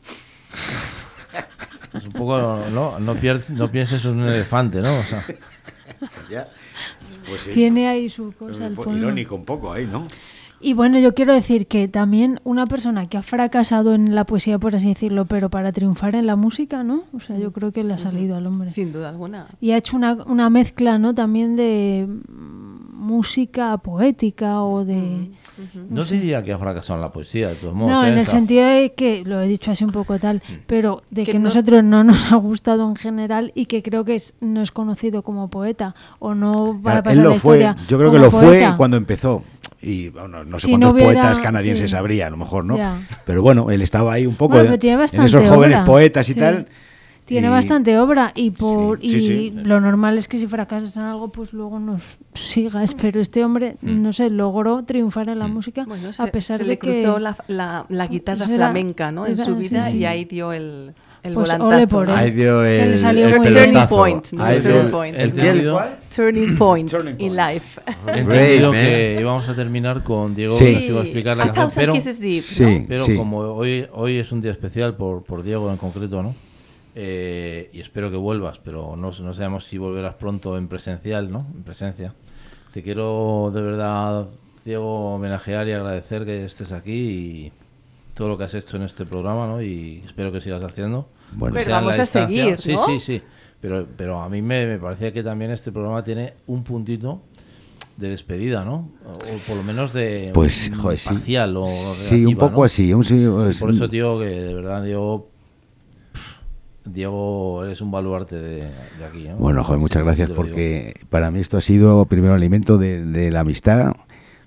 Es un poco, no, no, pier- no pienses en un elefante, ¿no? O sea, Ya. Pues sí. Tiene ahí su cosa el Un po- poema. irónico un poco ahí, ¿no? Y bueno, yo quiero decir que también una persona que ha fracasado en la poesía, por así decirlo, pero para triunfar en la música, ¿no? O sea, yo creo que le ha salido al hombre. Sin duda alguna. Y ha hecho una, una mezcla, ¿no? También de mm, música poética o de... no diría que ha fracasado en la poesía, de todos modos. No, ¿eh? en el O sea, sentido de que, lo he dicho así un poco tal, pero de Que que, no- nosotros no nos ha gustado en general y que creo que es, no es conocido como poeta o no va a Claro, pasar él la lo fue, historia yo creo que como lo poeta. fue cuando empezó. Y bueno, no sé Si no cuántos hubiera- poetas canadienses sí. habría, a lo mejor, ¿no? Ya. Pero bueno, él estaba ahí un poco Bueno, de- pero tiene en bastante esos jóvenes obra, poetas y sí. tal. Tiene y- bastante obra y por Sí, sí, y sí. lo normal es que si fracasas en algo, pues luego nos sigas. Pero este hombre, Mm. no sé, logró triunfar en la música Bueno, se, a pesar se de le que... cruzó la, la, la guitarra Pues era- flamenca, ¿no? En era- su sí, vida sí. y ahí dio el, el Pues volantazo. ole por ¿no? él. Ahí dio Se le el, salió el muy bien. Turning pelotazo. point, ¿no? Ahí Turning dio- point. ¿El ¿El qué? ¿El qué? cuál? Turning point Turning in point. life. He Great, entendido man. que íbamos a terminar con Diego, Sí, nos iba a explicar la A canción, Thousand pero, Kisses Deep, Sí, ¿no? pero sí. como hoy, hoy es un día especial por, por Diego en concreto, ¿no? Eh, y espero que vuelvas, pero no, no sabemos si volverás pronto en presencial, ¿no? En presencia. Te quiero de verdad, Diego, homenajear y agradecer que estés aquí y todo lo que has hecho en este programa, ¿no? Y espero que sigas haciendo. Bueno, aunque Pero sea en la vamos a distancia. seguir, Sí, ¿no? sí, sí. Pero, pero a mí me, me parecía que también este programa tiene un puntito de despedida, ¿no? O por lo menos de Pues, un joder, sí. parcial o Sí, un relativa, poco ¿no? así. Un, sí, Y pues, por eso, tío, que de verdad, Diego, Diego, eres un baluarte de, de aquí, ¿no? Bueno, joder, muchas Sí, gracias te lo digo. porque para mí esto ha sido primero alimento de, de la amistad,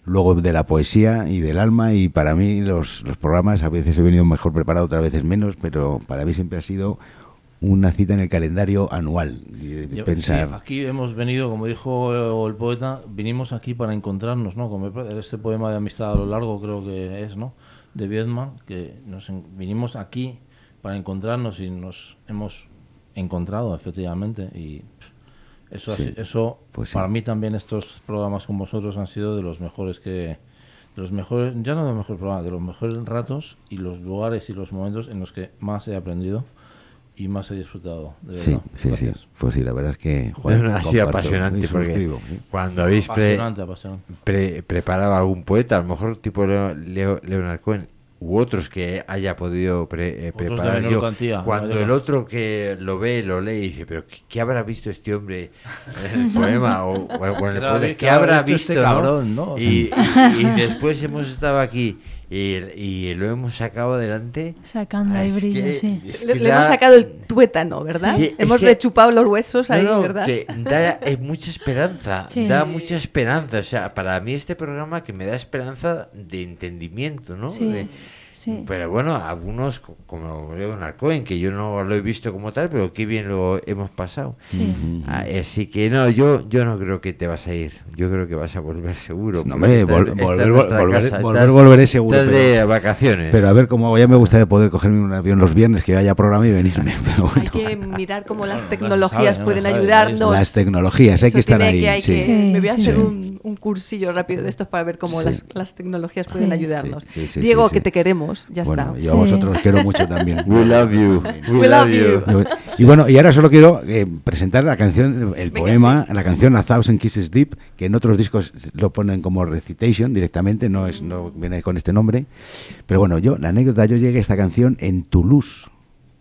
luego de la poesía y del alma, y para mí los, los programas a veces he venido mejor preparado, otras veces menos, pero para mí siempre ha sido una cita en el calendario anual. De, de Yo, pensar. sí, aquí hemos venido, como dijo el poeta, vinimos aquí para encontrarnos, ¿no? Como este poema de amistad a lo largo creo que es, ¿no? De Viedma, que nos en, vinimos aquí para encontrarnos y nos hemos encontrado efectivamente, y eso, Sí, eso pues sí. Para mí también estos programas con vosotros han sido de los mejores que, de los mejores, ya no de los mejores programas, de los mejores ratos y los lugares y los momentos en los que más he aprendido y más he disfrutado. De Sí, verdad. sí, sí. Gracias. Pues sí, la verdad es que joder, No, no, ha sido comparto apasionante y porque suscribo, ¿sí? cuando habéis pre- Apasionante, apasionante. pre- preparado a algún poeta, a lo mejor tipo Leo, Leo- Leonard Cohen u otros que haya podido pre- eh, Otros de preparar menor yo, cantidad, cuando ¿no? el otro que lo ve, lo lee y dice, pero ¿qué, qué habrá visto este hombre en el poema? O, o- o en el ¿Qué habrá poeta? vi- ¿Qué habrá visto visto? este ¿no? cabrón, no? Y, y- y después hemos estado aquí y, y lo hemos sacado adelante. Sacando Ah, ahí es brillo, que- sí. es Le, que le da- hemos sacado el tuétano, ¿verdad? Sí, es hemos que- rechupado los huesos ahí, No, no, ¿verdad? que da es mucha esperanza, Sí. da mucha esperanza. O sea, para mí este programa que me da esperanza de entendimiento, ¿no? Sí, De- sí. Pero bueno, algunos, co- como Leonard Cohen, que yo no lo he visto como tal, pero qué bien lo hemos pasado. Sí. Ah, así que no, yo yo no creo que te vas a ir. Yo creo que vas a volver seguro. No, porque hombre, esta- vol- esta es volver, nuestra volver, casa, volver estás- volveré seguro. estás pero- de vacaciones. Pero a ver, como ya me gustaría poder cogerme un avión los viernes, que haya programa y venirme. Pero Hay bueno, que mirar cómo las Bueno, tecnologías sabe, no pueden sabe, ayudarnos. las tecnologías, hay Eso que estar tiene ahí. que- hay sí. que- Sí, me voy a sí, hacer sí. un, un cursillo rápido de estos para ver cómo Sí. las, las tecnologías pueden Sí. ayudarnos. Sí, sí, sí, Diego, sí, sí. que te queremos, ya Bueno, está. yo a Sí. vosotros os quiero mucho también. We love you. We, We love you. Y bueno, y ahora solo quiero eh, presentar la canción, el Venga, poema, sí. la canción A Thousand Kisses Deep, que en otros discos lo ponen como recitation directamente, no es no viene con este nombre. Pero bueno, yo, la anécdota, yo llegué a esta canción en Toulouse.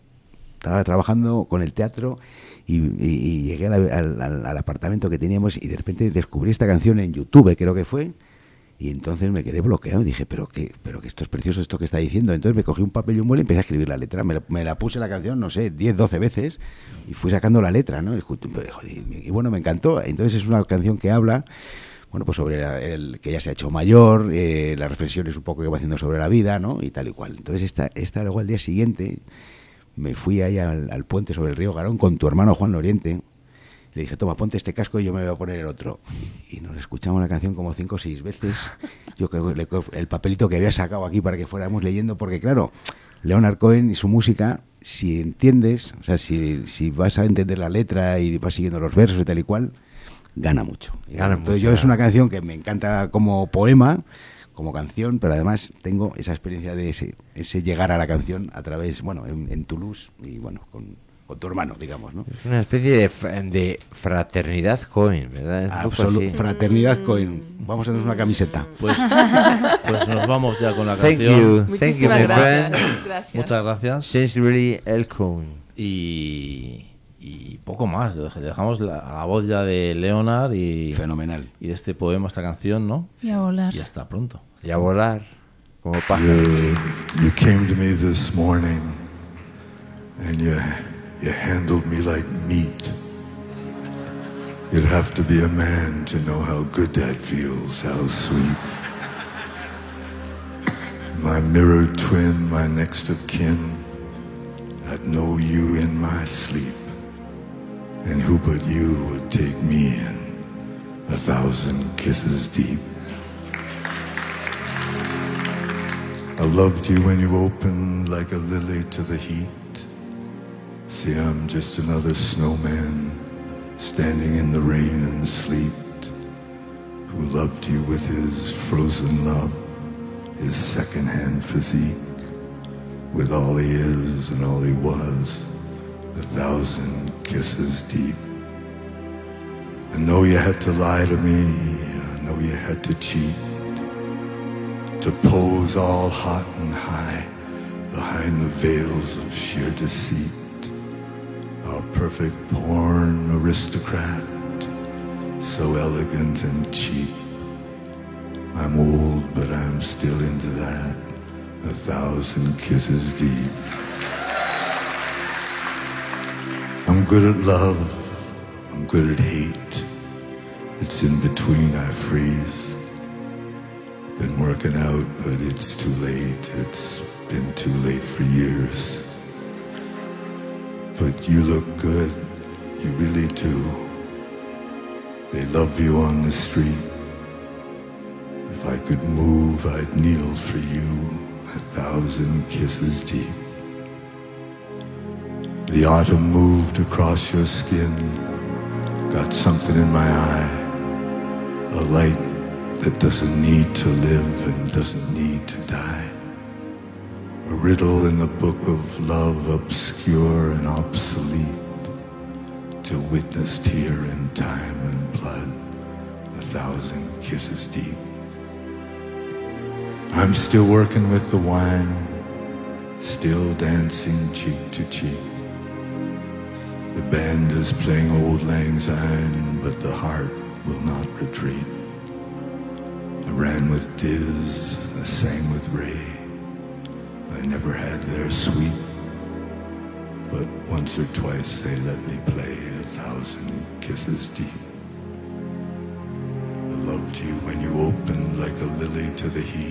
Estaba trabajando con el teatro y, y- y llegué al, al- al- al apartamento que teníamos y de repente descubrí esta canción en YouTube, creo que fue. Y entonces me quedé bloqueado y dije, pero qué, pero que esto es precioso, esto que está diciendo. Entonces me cogí un papel y un boli y empecé a escribir la letra. Me, la- me la puse la canción, no sé, diez, doce veces y fui sacando la letra, ¿no? Y, joder, y bueno, me encantó. Entonces es una canción que habla, bueno, pues sobre la- el que ya se ha hecho mayor, eh, las reflexiones un poco que va haciendo sobre la vida, ¿no? Y tal y cual. Entonces esta, esta luego al día siguiente me fui ahí al, al puente sobre el río Garón con tu hermano Juan Loriente. Le dije, toma, ponte este casco y yo me voy a poner el otro. Y nos escuchamos la canción como cinco o seis veces. Yo creo que le co- el papelito que había sacado aquí para que fuéramos leyendo, porque claro, Leonard Cohen y su música, si entiendes, o sea, si, si vas a entender la letra y vas siguiendo los versos y tal y cual, gana mucho. Gana Entonces mucho, yo es gana. una canción que me encanta como poema, como canción, pero además tengo esa experiencia de ese, ese llegar a la canción a través, bueno, en, en Toulouse y bueno, con... con tu hermano, digamos, ¿no? Es una especie de, fa- de fraternidad Cohen, ¿verdad? Es un poco Absoluta así. fraternidad Cohen. Vamos a hacernos una camiseta. Pues, pues nos vamos ya con la Thank canción. you, thank you, Muchísimas my gracias. friend. Gracias. Muchas gracias. Sincerely, El Cohen. Y, y poco más. Dejamos la, la voz ya de Leonard y, Fenomenal. y de este poema, esta canción, ¿no? Y a volar. Y hasta pronto. Y a volar, como pájaro. You, you came to me this morning and you, you handled me like meat. You'd have to be a man to know how good that feels, how sweet. My mirror twin, my next of kin, I'd know you in my sleep. And who but you would take me in a thousand kisses deep? I loved you when you opened like a lily to the heat. See, I'm just another snowman standing in the rain and sleet, who loved you with his frozen love, his second-hand physique, with all he is and all he was, a thousand kisses deep. I know you had to lie to me, I know you had to cheat, to pose all hot and high behind the veils of sheer deceit. Our perfect porn aristocrat, so elegant and cheap. I'm old, but I'm still into that, a thousand kisses deep. I'm good at love, I'm good at hate. It's in between I freeze. Been working out, but it's too late. It's been too late for years. But you look good, you really do. They love you on the street. If I could move, I'd kneel for you, a thousand kisses deep. The autumn moved across your skin, got something in my eye, a light that doesn't need to live and doesn't need to die. A riddle in the book of love, obscure and obsolete, till witnessed here in time and blood, a thousand kisses deep. I'm still working with the wine, still dancing cheek to cheek. The band is playing Auld Lang Syne, but the heart will not retreat. I ran with Diz, I sang with Ray. I never had their suite, but once or twice they let me play a thousand kisses deep. I loved you when you opened like a lily to the heat.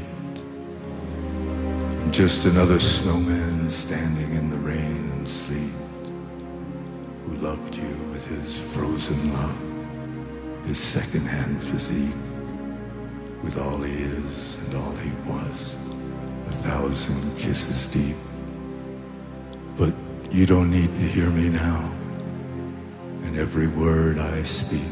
I'm just another snowman standing in the rain and sleet, who loved you with his frozen love, his second-hand physique, with all he is and all he was, a thousand kisses deep. But you don't need to hear me now, and every word I speak,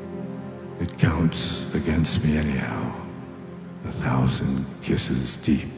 it counts against me anyhow, a thousand kisses deep.